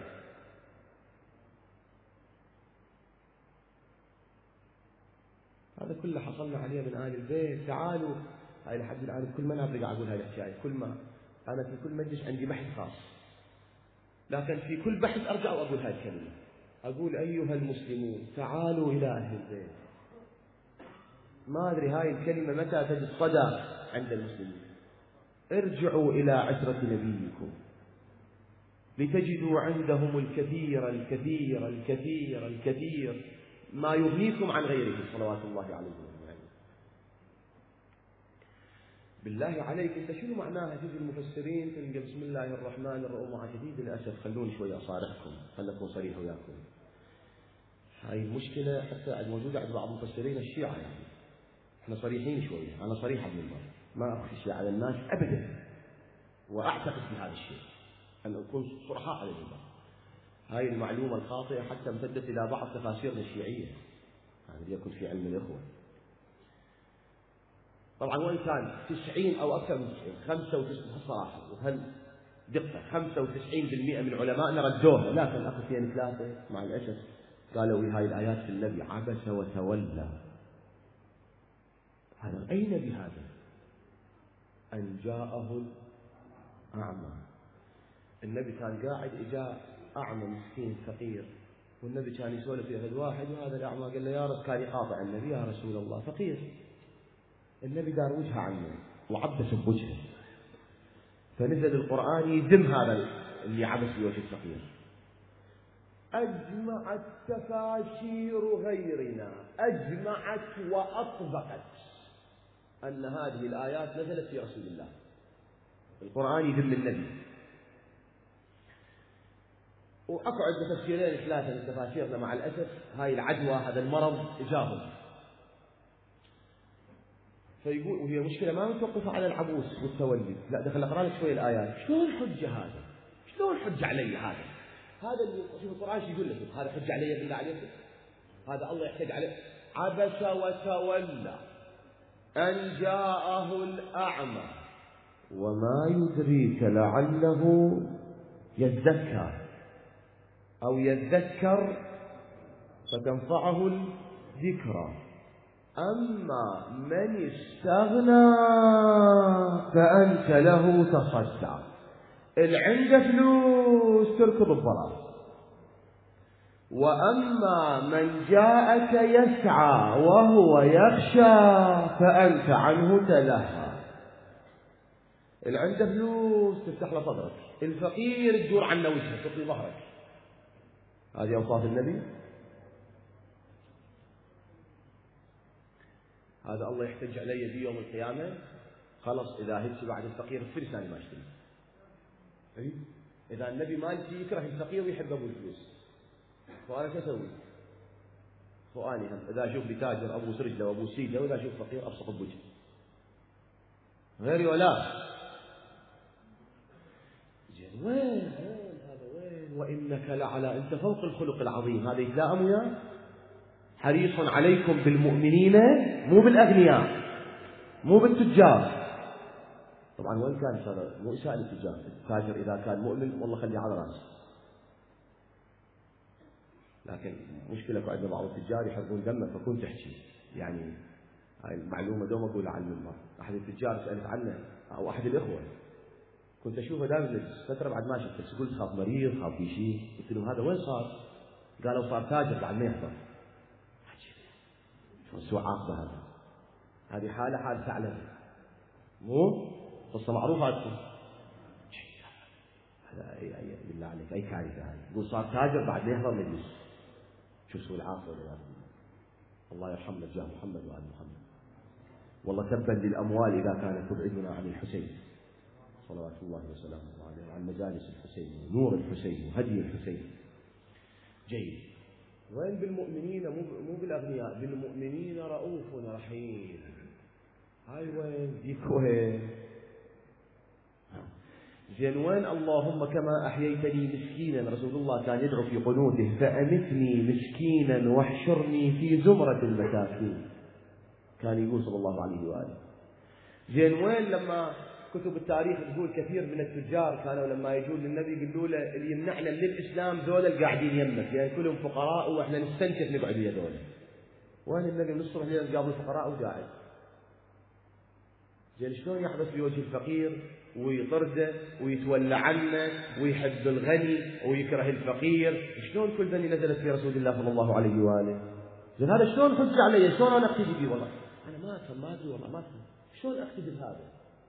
هذا كله حصلنا عليه من آل البيت. تعالوا هاي لحد الآن كل ما أرجع أقول هاي الحكاية، كل ما أنا في كل مجلس عندي بحث خاص، لكن في كل بحث أرجع وأقول هاي الكلمة، أقول أيها المسلمون تعالوا إلى أهل البيت. ما أدري هاي الكلمة متى تجد صدى عند المسلمين. ارجعوا إلى عترة نبيكم لتجدوا عندهم الكثير الكثير الكثير الكثير ما يغنيكم عن غيرهم صلوات الله عليه وسلم. بالله عليك انت شنو معناها؟ تجي المفسرين تلقى بسم الله الرحمن الرحيم. مع شديد الاسف خلوني شويه اصارحكم، خلكم صريح وياكم. هاي المشكله حتى الموجوده عند بعض المفسرين الشيعه، يعني احنا صريحين شويه، انا صريح بالمره، ما اخفي شيء على الناس ابدا، واعتقد في هذا الشيء ان نكون صرحاء على المنبر. هاي المعلومة الخاطئة حتى امتدت إلى بعض تفاسيرنا الشيعية، يعني يكون في علم الإخوة. طبعا وإن كان 90 أو أكثر من 90 95 بصراحة وهل دقة 95% من علمائنا ردوها، لكن أخوتين ثلاثة مع الأسف قالوا هاي الآيات في النبي عبس وتولى. هذا أي نبي هذا؟ أن جاءه الأعمى. النبي كان قاعد إجاء أعمى مسكين فقير، والنبي كان يسولف في أحد واحد، وهذا الأعمى قال له يا رب، كان يقاطع النبي يا رسول الله فقير. النبي دار وجهه عنه وعبس بوجهه، فنزل القرآن يذم هذا اللي عبس بوجه الفقير. أجمعت تفاسير غيرنا، أجمعت وأطبقت أن هذه الآيات نزلت في رسول الله. القرآن يذم النبي، وأكو عندنا تفسيرين ثلاثة من تفاسيرنا مع الأسف هاي العدوى هذا المرض إجاهم. فيقول وهي مشكلة ما متوقفة على العبوس والتولي، لا دخل أقرأ لك شوية الآيات. شلون الحجة هذا؟ شلون الحجة علي هذا؟ هذا اللي شوف القرآن يقول لكم هذا حجة علي بالله عليكم؟ هذا الله يحتاج عليه. عبس وتولى أن جاءه الأعمى وما يدريك لعله يزكى أو يذكر فتنفعه الذكرى. أما من استغنى فأنت له تصدع. العنده فلوس تركض الضرر، وأما من جاءك يسعى وهو يخشى فأنت عنه تلهى. العنده فلوس تفتح له صدرك، الفقير تدور عنه وجهه تعطي ظهرك. هذه أوصاف النبي. هذا الله يحتج علي في يوم القيامة. خلص إذا هدت بعد الفقير الفلس أنا ما أشتري. إذا النبي مالتي يكره الفقير ويحب أبو الفلوس، فأنا شو أسوي؟ فأني هم إذا أشوف لي تاجر أبو سرجله وأبو سيده، وإذا أشوف فقير أبصق بوجهه غيري ولا وين هذا وين؟ وإنك لعلى، أنت فوق الخلق العظيم. هذا يتلائم وياه. حريص عليكم بالمؤمنين، مو بالأغنياء مو بالتجار. طبعا وين كان مو إساءة للتجار، التاجر إذا كان مؤمن والله خليه على رأسه. لكن مشكلة عندنا بعض التجار يحبون دمك فكون تحكي، يعني هاي المعلومة دوم أقولها على المنبر. أحد التجار سألت عنه أو أحد الإخوة كنت أشوفه دائما فترة بعد ما شفته، قلت خاف مريض خاف في شيء، قلت لهم هذا وين صار؟ قالوا صار تاجر بعد ما يحضر. شو سوء عاقبة هذا؟ هذه حالة ثعلب، مو قصة معروفة عندكم. هذا بالله عليك أي كارثة هذه، يقول صار تاجر بعد ما يحضر مجلس. شو سوء العاقبة والعياذ بالله. الله يرحمنا جاه محمد وآل محمد. والله تبا للأموال إذا كانت تبعدنا عن الحسين صلوات الله وسلامه عليه، وعن مجالس الحسين ونور الحسين وهدي الحسين. جيد. وين بالمؤمنين مو بالأغنياء، بالمؤمنين رؤوف رحيم. هاي وين ديك وين؟ زين وين اللهم كما أحييتني مسكينا؟ رسول الله كان يدعو في قنوته فأمتني مسكينا واحشرني في زمرة المساكين، كان يقول صلى الله عليه وآله. زين وين لما كتب التاريخ تقول كثير من التجار كانوا لما يجون للنبي يقولوا له اللي يمنعنا من الإسلام ذول القاعدين يمك، يعني كلهم فقراء وإحنا نستنكف نقعد ويا ذول. وين النبي من الصبح لين قابل الفقراء وقاعد؟ زين شلون يحبس بوجه الفقير ويطرده ويتولى عنه ويحب الغني ويكره الفقير؟ شلون كل ذني نزلت في رسول الله صلى الله عليه وآله؟ زين هذا شلون حجة علي؟ شلون أنا أقتدي به؟ والله أنا ما أفهم، ما أدري والله ما أفهم شلون أقتدي بهذا.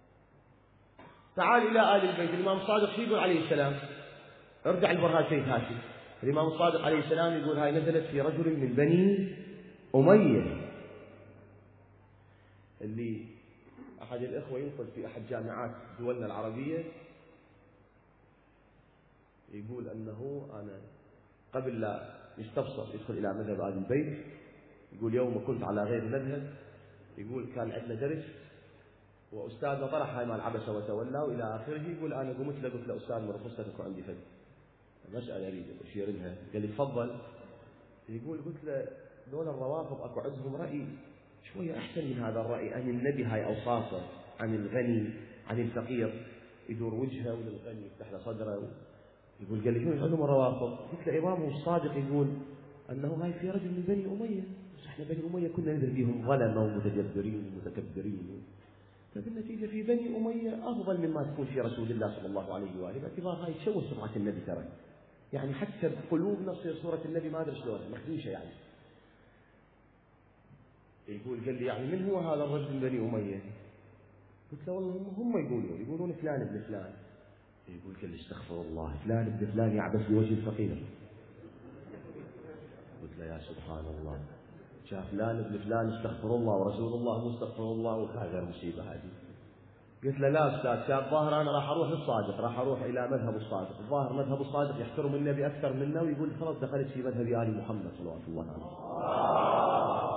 تعال إلى آل البيت. الإمام الصادق شو يقول عليه السلام؟ ارجع لبرهان سيد هاشم. الإمام الصادق عليه السلام يقول هاي نزلت في رجل من بني أمية. اللي أحد الإخوة ينقل في أحد جامعات دولنا العربية يقول أنه أنا قبل لا يستبصر يدخل إلى مذهب آل البيت، يقول يوم كنت على غير مذهب، يقول كان عندنا درس وأستاذنا طرح هاي مال عبس وتولى وإلى آخره. يقول أنا قمت له قلت له أستاذ من رخصتك وعندي فد مسألة أريد أشير لها. قال لي تفضل. يقول قلت له دول الروافض أكو عندهم رأي شوية أحسن من هذا الرأي، أن النبي هاي أوصافه عن الغني عن الفقير يدور وجهه وللغني يفتح له صدره. يقول قال لي شو عندهم الروافض؟ قلت له إمامه الصادق يقول أنه هاي في رجل من بني أمية، احنا بني أمية كنا ندري بهم ظلمة ومتجبرين ومتكبرين، فبالنتيجة في بني أمية أفضل مما تكون في رسول الله صلى الله عليه وآله، باعتبار هاي تشوه سمعة النبي ترى، يعني حتى بقلوبنا تصير صورة النبي ما أدري شلون مخدوشة يعني. يقول قال لي يعني من هو هذا الرجل من بني أمية؟ قلت له والله هم يقولون فلان ابن فلان. يقول قال لي استغفر الله، فلان ابن فلان يعبث بوجه الفقير. قلت له يا سبحان الله، شاف فلان ابن فلان استغفر الله ورسول الله مستغفر الله، وهذا غير مصيبة هذه. قلت له لا أستاذ، شاف ظاهر أنا راح أروح للصادق، راح أروح إلى مذهب الصادق، الظاهر مذهب الصادق يحترم النبي أكثر منا ويقول خلاص دخلت في مذهب آل محمد صلوات الله عليه.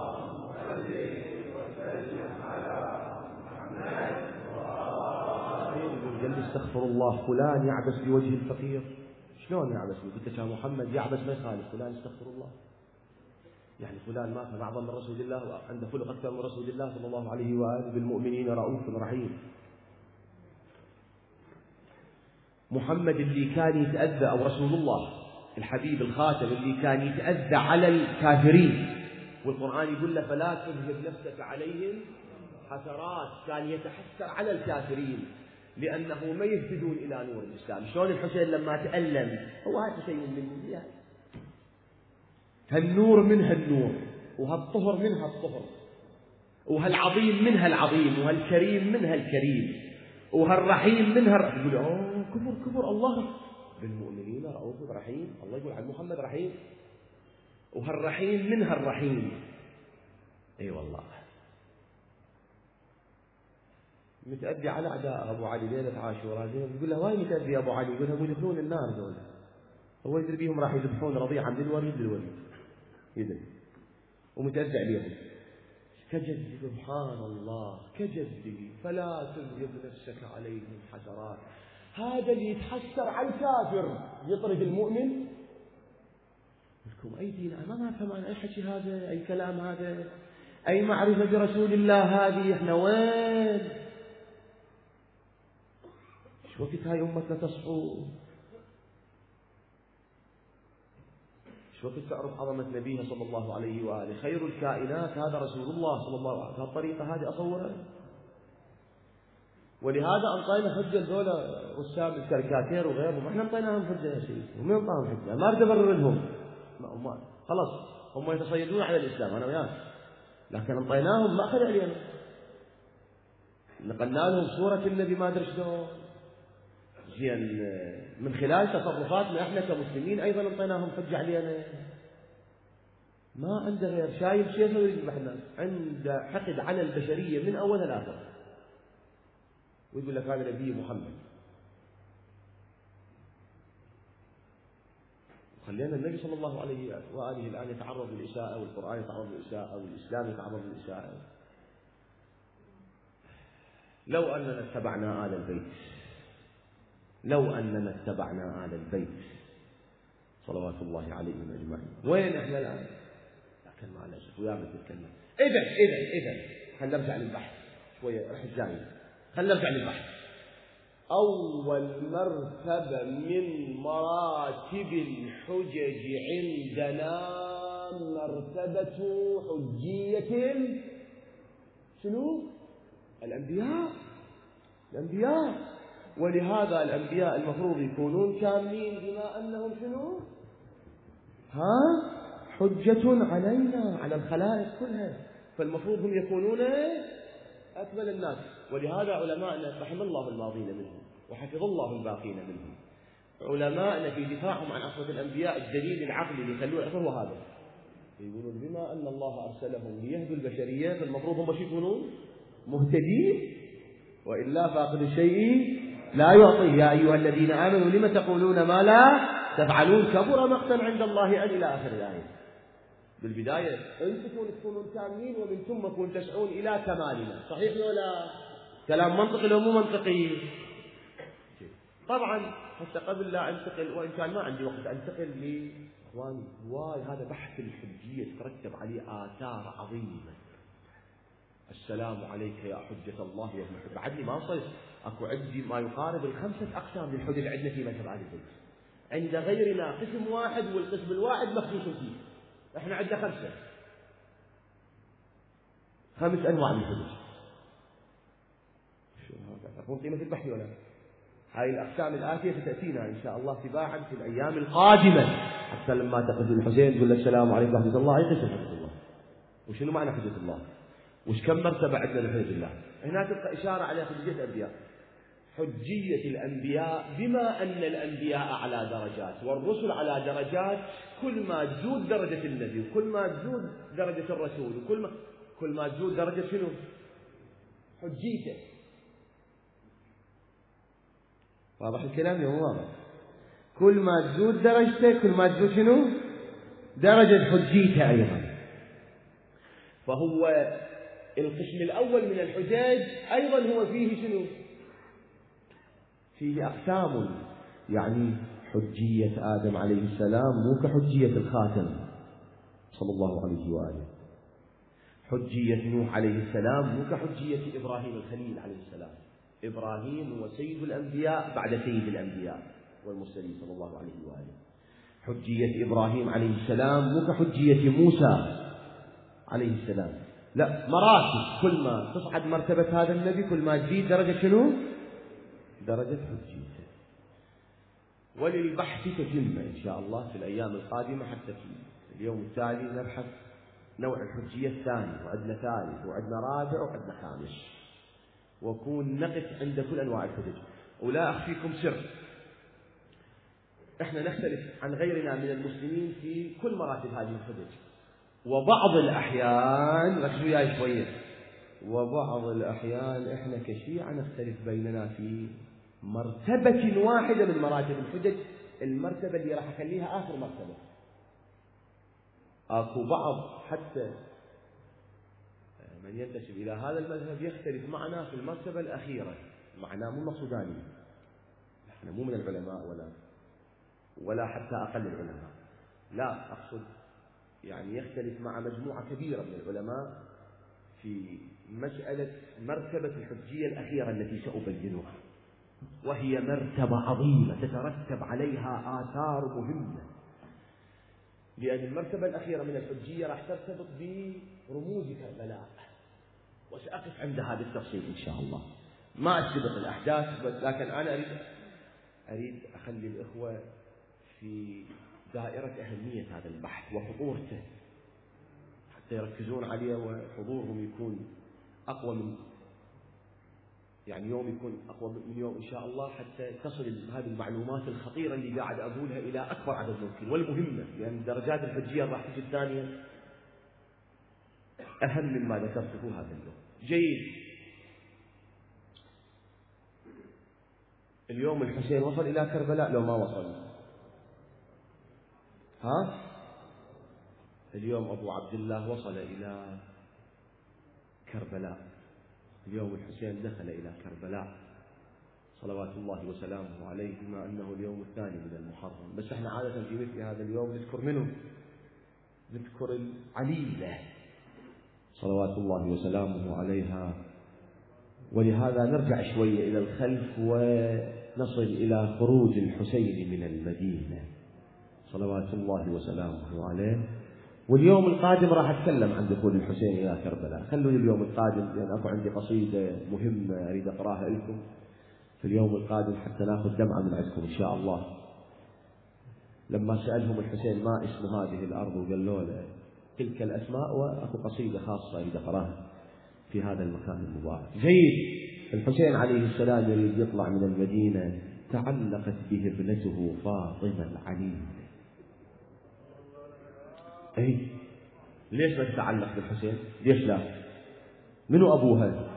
قال لي استغفر الله، فلان يعبس بوجه الفقير. شلون يعبس؟ قلت له يا محمد يعبس ما يخالف، فلان استغفر الله، يعني فلان ما كان أعظم من رسول الله وعنده خلق أكثر من رسول الله صلى الله عليه وآله، بالمؤمنين رؤوف رحيم. محمد اللي كان يتأذى، أو رسول الله الحبيب الخاتم اللي كان يتأذى على الكافرين، والقرآن يقول له فلا تذهب نفسك عليهم حسرات، كان يتحسر على الكافرين لأنه ما يهتدون إلى نور الإسلام. شلون الحسين لما تألم، هو هذا حسين من يعني هالنور من هالنور، وهالطهر من هالطهر، وهالعظيم من هالعظيم، وهالكريم من هالكريم، وهالرحيم من هالرحيم. يقول أوه كبر الله بالمؤمنين رؤوف رحيم. الله يقول عن محمد رحيم، وهالرحيم من هالرحيم. أي والله متأدي على أعداء أبو علي ليلة عاشوراء. يقول له واي متأدي أبو علي؟ يقول لهم يدخلون النار ذولا، هو يدري بيهم راح يذبحون رضيعا للوليد يدري، ومتأدي عليهم كجدي. سبحان الله كجدي، فلا تذهب نفسك عليهم حسرات. هذا اللي يتحسر على الكافر يطرد المؤمن. لكم أي دين؟ أنا ما أفهم أنا أي حكي هذا، أي كلام هذا، أي معرفة برسول الله هذه. إحنا وين؟ شو وقت هاي أمتنا تصحو؟ شو وقت تعرف عظمة نبيها صلى الله عليه وآله؟ خير الكائنات هذا رسول الله صلى الله عليه وسلم. بهالطريقة هذه أصورها. ولهذا أنطينا حجة ذولا رسام الكاريكاتير وغيرهم، احنا انطيناهم حجة يا سيدي، ومن انطاهم حجة؟ ما بدي أبرر لهم، خلاص هم يتصيدون على الإسلام أنا وياهم، لكن انطيناهم ما أخذ علينا، نقلنا لهم صورة النبي ما أدري شلون، زين من خلال تصرفاتنا احنا كمسلمين أيضا انطيناهم حجة علينا. ما عنده غير شايف شيء ويريد يذبح الناس، عنده حقد على البشرية من أولها لآخرها، ويقول لك هذا نبي محمد. خلينا النبي صلى الله عليه وآله الآن يتعرض للإساءة، والقرآن يتعرض للإساءة، والإسلام يتعرض للإساءة. لو أننا اتبعنا آل البيت، لو أننا اتبعنا آل البيت صلوات الله عليهم أجمعين، وين إحنا الآن؟ لكن معلش ويا بتتكلم. إذا خلينا نرجع للبحث شوية، رح الجاي خلينا نرجع للبحث. أول مرتبة من مراتب الحجج عندنا مرتبة حجية شنو؟ الأنبياء. ولهذا الأنبياء المفروض يكونون كاملين بما أنهم شنو؟ حجة علينا على الخلائق كلها، فالمفروض هم يكونون أكمل الناس. ولهذا علماءنا رحم الله الماضين منهم وحفظ الله الباقين منهم، علماءنا في دفاعهم عن عصمة الأنبياء الدليل العقلي اللي يخلوه هو هذا، يقولون بما أن الله أرسلهم ليهدوا البشرية فالمفروض هم يكونون مهتدين، وإلا فاقد الشيء لا يعطيه. يا أيها الذين آمنوا لم تقولون ما لا تفعلون كبر مقتا عند الله أن إلى آخر الآية. بالبداية أنتم تكونون كاملين ومن ثم تكون تسعون إلى كمالنا، صحيح ولا كلام منطقي لو مو منطقي؟ طبعا حتى قبل لا أنتقل، وإن كان ما عندي وقت أنتقل لإخواني هواي، هذا بحث الحجية ترتب عليه آثار عظيمة. السلام عليك يا حجة الله وابن حجة، بعدني ما وصلت، أكو عندي ما يقارب 5 أقسام للحجج عندنا في مذهب أهل البيت. عند غيرنا قسم واحد، والقسم الواحد مخصوص فيه. احنا عندنا 5 أنواع من الحجج. شو هذا؟ تكون قيمة البحث ولا؟ هاي الأقسام الآتية ستأتينا إن شاء الله تباعا في الأيام القادمة، حتى لما تقف الحسين تقول السلام عليكم ورحمة الله، أي قسم حجة الله؟ وشنو معنى حجة الله؟ وش كم مرتبة عندنا لحجة الله؟ هنا تبقى إشارة على حجية الأنبياء. حجية الأنبياء بما أن الأنبياء على درجات والرسل على درجات، كل ما تزود درجة النبي وكل ما تزود درجة الرسول وكل ما تزود درجة شنو؟ حجيته. واضح الكلام يا واضح؟ كل ما تزود درجته كل ما تزود شنو؟ درجة حجيته أيضا. فهو القسم الأول من الحجاج أيضا هو فيه شنو؟ فيه أقسام، يعني حجية آدم عليه السلام مو كحجية الخاتم صلى الله عليه وآله، حجية نوح عليه السلام مو كحجية إبراهيم الخليل عليه السلام. إبراهيم هو سيد الأنبياء بعد سيد الأنبياء والمرسلين صلى الله عليه وآله. حجية إبراهيم عليه السلام مو كحجية موسى عليه السلام، لا، مراتب، كل ما تصعد مرتبة هذا النبي كل ما تزيد درجة شنو؟ درجة حجيته. وللبحث تتم إن شاء الله في الأيام القادمة، حتى في اليوم التالي نبحث نوع الحجية الثاني، وعندنا ثالث وعندنا رابع وعندنا خامس، وكون نقف عند كل أنواع الحجج. ولا أخفيكم سر، إحنا نختلف عن غيرنا من المسلمين في كل مراتب هذه الحجج، وبعض الأحيان ركزوا وياي شوية، وبعض الأحيان إحنا كشيعة نختلف بيننا في مرتبة واحدة من مراتب الحجج، المرتبة اللي راح أخليها آخر مرتبة. أكو بعض حتى من ينتسب إلى هذا المذهب يختلف معنا في المرتبة الأخيرة، معنا مو مقصوداني، نحن مو من العلماء ولا حتى أقل العلماء، لا أقصد يعني يختلف مع مجموعة كبيرة من العلماء في مسألة مرتبة الحجية الأخيرة التي سأبينها، وهي مرتبة عظيمة تترتب عليها آثار مهمة، لأن المرتبة الأخيرة من الحجية راح ترتبط برموز كربلاء، وسأقف عند هذا التفصيل إن شاء الله. ما أسبق الأحداث، لكن أنا أريد أخلي الإخوة في دائرة أهمية هذا البحث وخطورته حتى يركزون عليه وحضورهم يكون أقوى من يوم يكون أقوى من يوم إن شاء الله، حتى تصل هذه المعلومات الخطيرة اللي قاعد أقولها إلى أكبر عدد ممكن والمهمة، لأن درجات الحجية راح تجي الثانية أهم مما ذكرته هذا اليوم. جيد. اليوم الحسين وصل إلى كربلاء لو ما وصل؟ اليوم أبو عبد الله وصل إلى كربلاء، اليوم الحسين دخل إلى كربلاء صلوات الله وسلامه عليه، بما أنه اليوم الثاني من المحرم. بس احنا عادة في مثل هذا اليوم نذكر منه، نذكر العليلة صلوات الله وسلامه عليها، ولهذا نرجع شوية إلى الخلف ونصل إلى خروج الحسين من المدينة صلوات الله وسلامه عليه. واليوم القادم راح أتكلم عن دخول الحسين إلى كربلاء، خلوني اليوم القادم لأن أكو عندي قصيدة مهمة أريد أقراها لكم في اليوم القادم حتى ناخذ دمعة من عندكم إن شاء الله. لما سألهم الحسين ما اسم هذه الأرض وقالوا له تلك الأسماء، وأكو قصيدة خاصة أريد أقراها في هذا المكان المبارك. جيد. الحسين عليه السلام يريد يطلع من المدينة، تعلقت به ابنته فاطمة العليلة. ليش ما تتعلق بالحسين؟ ليش لا؟ منو أبوها؟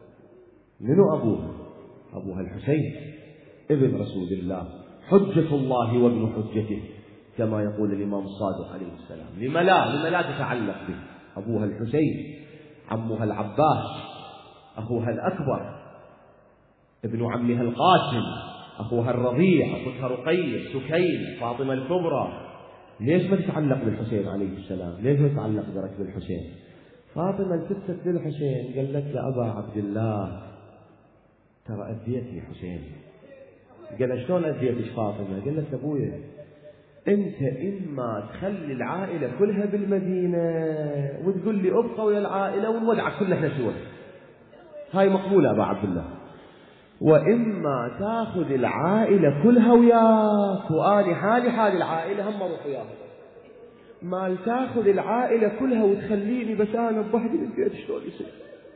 أبوها الحسين ابن رسول الله، حجة الله وابن حجته كما يقول الإمام الصادق عليه السلام. لما لا تتعلق به؟ أبوها الحسين، عمها العباس، أخوها الأكبر، ابن عمها القاسم، أخوها الرضيع، أختها رقية، سكين، فاطمة الكبرى. ليش ما تتعلق بالحسين عليه السلام؟ ليش ما تتعلق بركب الحسين؟ فاطمة التفت للحسين قالت له أبا عبد الله ترى أذيتني حسين. قال شلون أذيتك فاطمة؟ قالت أبويا أنت إما تخلي العائلة كلها بالمدينة وتقول لي أبقى ويا العائلة ونودعك كلنا احنا سوا، هاي مقبولة أبا عبد الله، وإما تاخذ العائلة كلها وياك وأنا حالي العائلة هم اروح وياهم. ما تاخذ العائلة كلها وتخليني بس أنا بوحدي بالبيت شلون يصير؟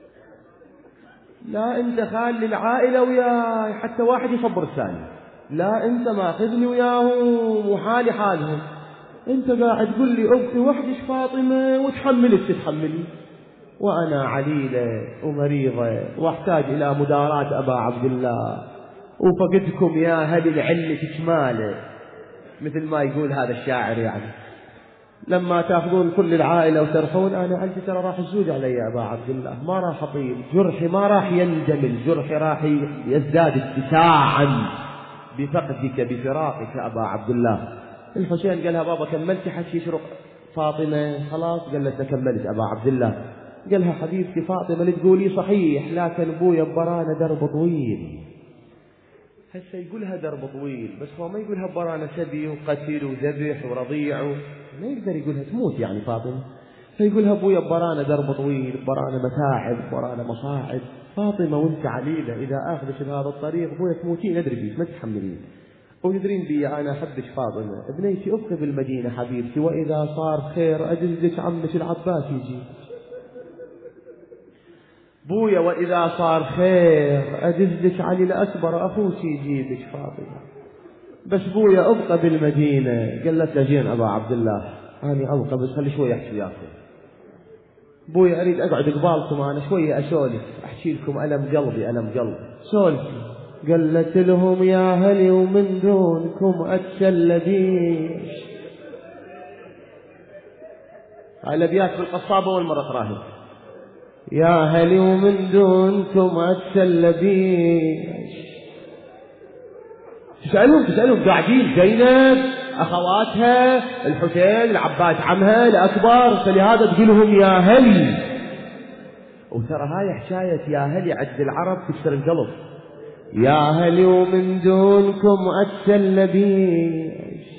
لا أنت خلي العائلة وياي حتى واحد يصبر الثاني، لا أنت ماخذني وياهم وحالي حالهم، أنت قاعد تقول لي أبقي وحدك فاطمة وتحملك تتحملي، وأنا عليلة ومريضة واحتاج إلى مداراة أبا عبد الله، وفقدكم يا هل العلة كماله، مثل ما يقول هذا الشاعر يعني. لما تأخذون كل العائلة وترحون أنا عندي ترى راح الزوج علي يا أبا عبد الله، ما راح أطيل جرحي، ما راح يندمل جرحي، راح يزداد اتساعا بفقدك بفراقك أبا عبد الله. الحسين قالها بابا كملت حكي شرق فاطمة؟ خلاص. قالت كملت أبا عبد الله. قالها حبيبتي فاطمة اللي تقولي صحيح، لكن ابويا برانا درب طويل. هسه يقولها درب طويل بس هو ما يقولها برانا سبي وقتل وذبح ورضيع، ما يقدر يقولها تموت يعني فاطمة، فيقولها ابويا برانا درب طويل، برانا متاعب، برانا مصاعب. فاطمة وانت عليلة إذا آخذش بهذا الطريق ابويا تموتين أدري بيك ما تتحملين، ويدرين بي أنا أحبك فاطمة. ابنيتي ابقي بالمدينة حبيبتي، وإذا صار خير أجلدك عمك العباس يجي. بويا وإذا صار خير أجلدك علي الأكبر أخوك يجيبك فاطمة، بس بويا ابقى بالمدينة. قالت له زين أبا عبد الله أنا أبقى بس خلي شوية أحكي وياكم. بويا أريد أقعد قبالكم أنا شوية أسولف أحكي لكم ألم قلبي ألم قلبي سولفي. قالت لهم يا هلي ومن دونكم أتسلى بيش. هاي الأبيات في القصابة والمرة أقراها. يا هلي ومن دونكم أتسلى بيش. تسألهم قاعدين زينب أخواتها الحسين العباس عمها الأكبر، فلهذا تقولهم يا هلي. وترى هاي حكاية يا هلي عند العرب تكسر القلب. يا هلي ومن دونكم أتسلى بيش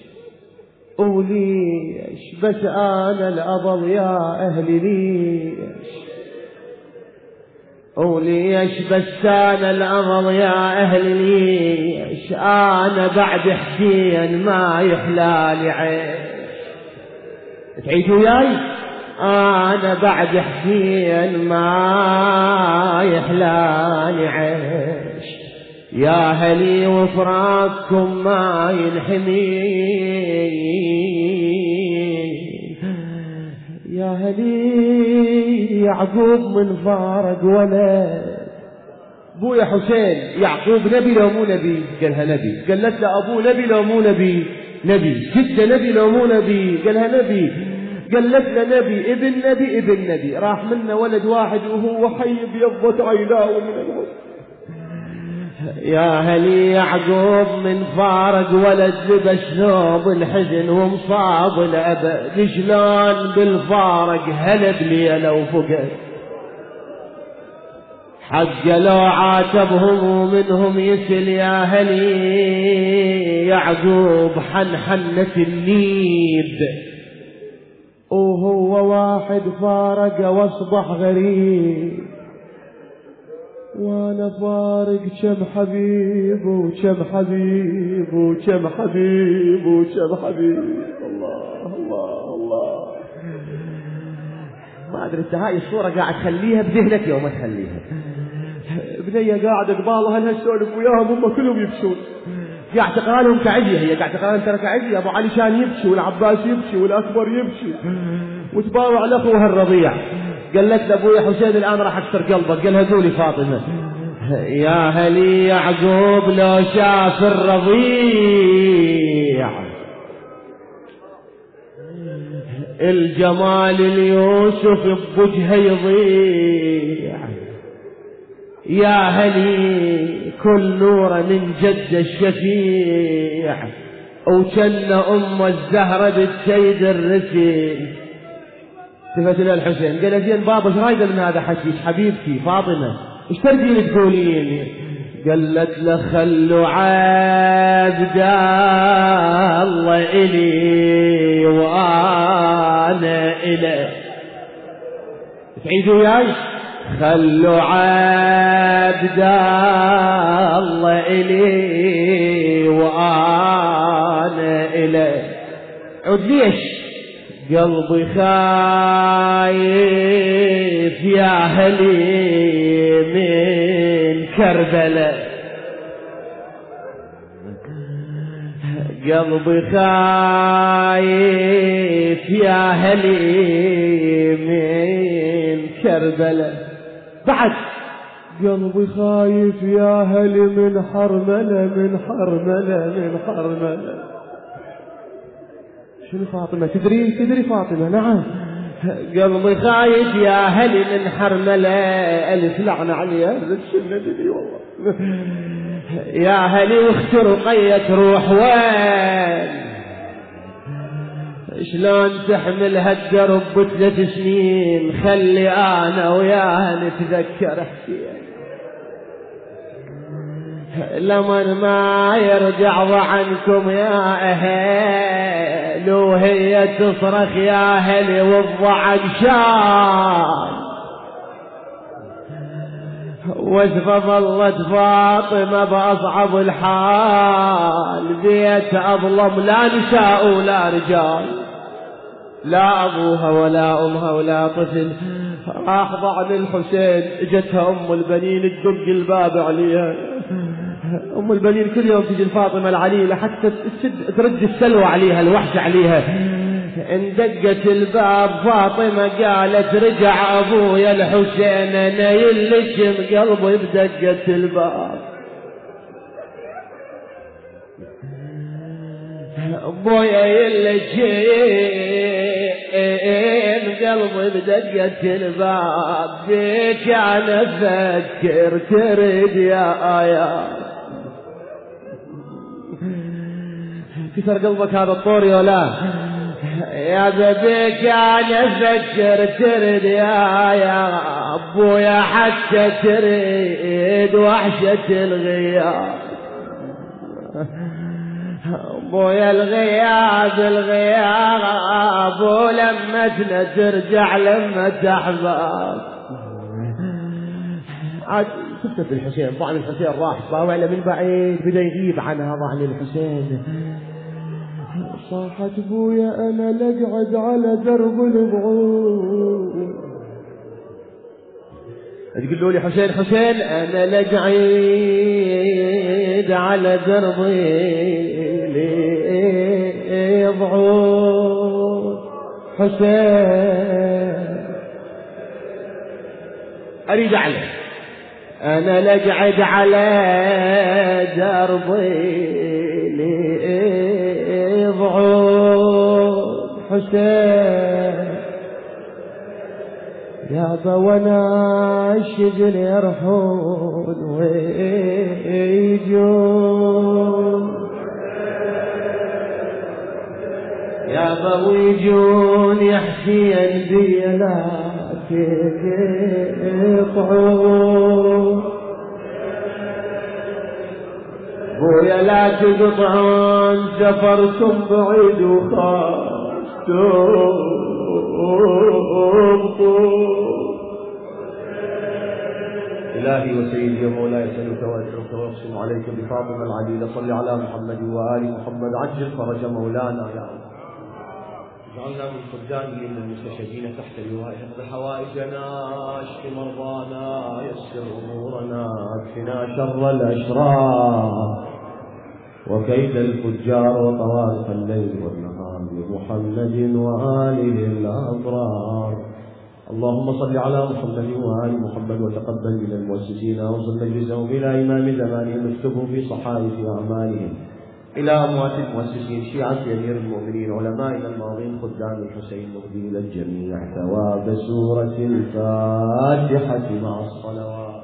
وليش بس أنا الأبض يا أهلي ليش. وليش بسان الأمر يا أهل ليش أنا بعد حسين ما يحلالي عيش. تعيدوا وياي أنا بعد حسين ما يحلالي عيش. يا هلي وفراقكم ما ينحمي، يا هلي يعقوب من فارق ولد. ابويا حسين يعقوب نبي لو مو نبي؟ قالها نبي. قالت له ابوه نبي لو مو نبي؟ نبي. جده نبي لو مو نبي؟ قالها نبي. قالت له نبي ابن نبي ابن نبي. راح منه ولد واحد وهو حي بيضت عيناه من الوجه. يا هلي يعقوب من فارق ولد لبس ثوب الحزن ومصاب الأبد. شلون بالفارق هلب ليلة وفقد. حق لو عاتبهم ومنهم يسل يا هلي يعقوب حنحنة النيب. وهو واحد فارق واصبح غريب. وانا فارق كم حبيب وكم حبيب وكم حبيب وكم حبيب. الله الله الله. ما ادري انت هاي الصورة قاعد تخليها بذهنك يوم ما تخليها. بنية قاعدة قبالها هل هالسولف وياهم هم كلهم يبكون. قاعد تقرالهم كعجية، هي قاعد تقرالهم ترى كعجية. ابو علي شان يبكي والعباس يبكي والاكبر يبكي وتباوع لاخوها الرضيع. قالت لابويا حسين الان راح اكسر قلبك. قالها قولي فاطمه. يا هلي يعقوب لو شاف الرضيع الجمال اليوسف بوجهه يضيع. يا هلي كل نور من جد الشفيع وكن ام الزهره بالسيد الرسيل. التفت الى الحسين قال زين بابا ايش رايده من هذا حكيك حبيبتي فاطمه ايش تريدين تقولين؟ قالت له خلوا عبد الله الي وانا اليه. تعيدوا وياي خلوا عبد الله الي وانا اليه. عود ليش؟ قلبي خايف يا هلي من كربلاء. قلبي خايف يا هلي من كربلاء. بعد قلبي خايف يا هلي من حرملة من حرملة من حرملة. شنو فاطمة؟ تدري فاطمة؟ نعم. قلبي خايف يا هلي من حرملة. ألف لعنة عليها شنو تدري والله. يا هلي واخت رقية تروح وين؟ شلون تحمل هالدرب ب3 سنين؟ خلي أنا وياها نتذكر حسين لمن ما يرجع عنكم يا أهل وهي تصرخ يا أهل والضعن شان. وإذا ظلت فاطمة بأصعب الحال بيت أظلم لا نساء ولا رجال لا أبوها ولا أمها ولا طفل. راح ضعن الحسين اجتها أم البنين تدق الباب عليها. أم البنين كل يوم تجي الفاطمة العليلة حتى ترد السلوى عليها الوحش عليها. ان دقت الباب فاطمة قالت رجع أبويا الحسين أنا يلشم قلبي بدقة الباب. أبويا يلشم قلبي بدقة الباب. بيك أنا أفكر تريد يا آيات. كسر قلبك هذا الطور يا لا يا بيك أنا أفكر تريد يا أبويا حتى تريد وحشة الغياب. أبويا الغياب ولما ترجع لما تحباب. عاد شفت الحسين ضعن الحسين راح طاوع له من بعيد بدأ يغيب عنها ضعن الحسين. صاحت بويا أنا لقعد على درب البعود. تقول له لي حسين حسين أنا لقعد على درب البعود. حسين أريد عليه أنا لقعد على درب البعود. حسين يابا وانا الشجر يرحون ويجون يابا ويجون يا حسين بي لا تقطعون. بويا لا تقطعون سفركم بعيد وخافتون. إلهي وسيدي ومولاي أسألك وأدعوك وأقسم عليك بفاطمة العليلة صل على محمد وآل محمد عجل فرج مولانا يا الله. اجعلنا من خدامه من المستشهدين تحت لوائه اقض حوائجنا اشف مرضانا يسر أمورنا اكفنا شر الأشرار وكيد الفجار وطوارق الليل والنهار بمحمد وآله الأبرار. اللهم صل على محمد وآل محمد وتقبل من المؤسسين وصل مجلسهم إلى إمام زمانهم اكتبوا في صحائف أعمالهم إلى أموات المؤسسين شيعة أمير المؤمنين علمائنا الماضين خدام الحسين مهدي إلى الجميع ثواب سورة الفاتحة مع الصلوات.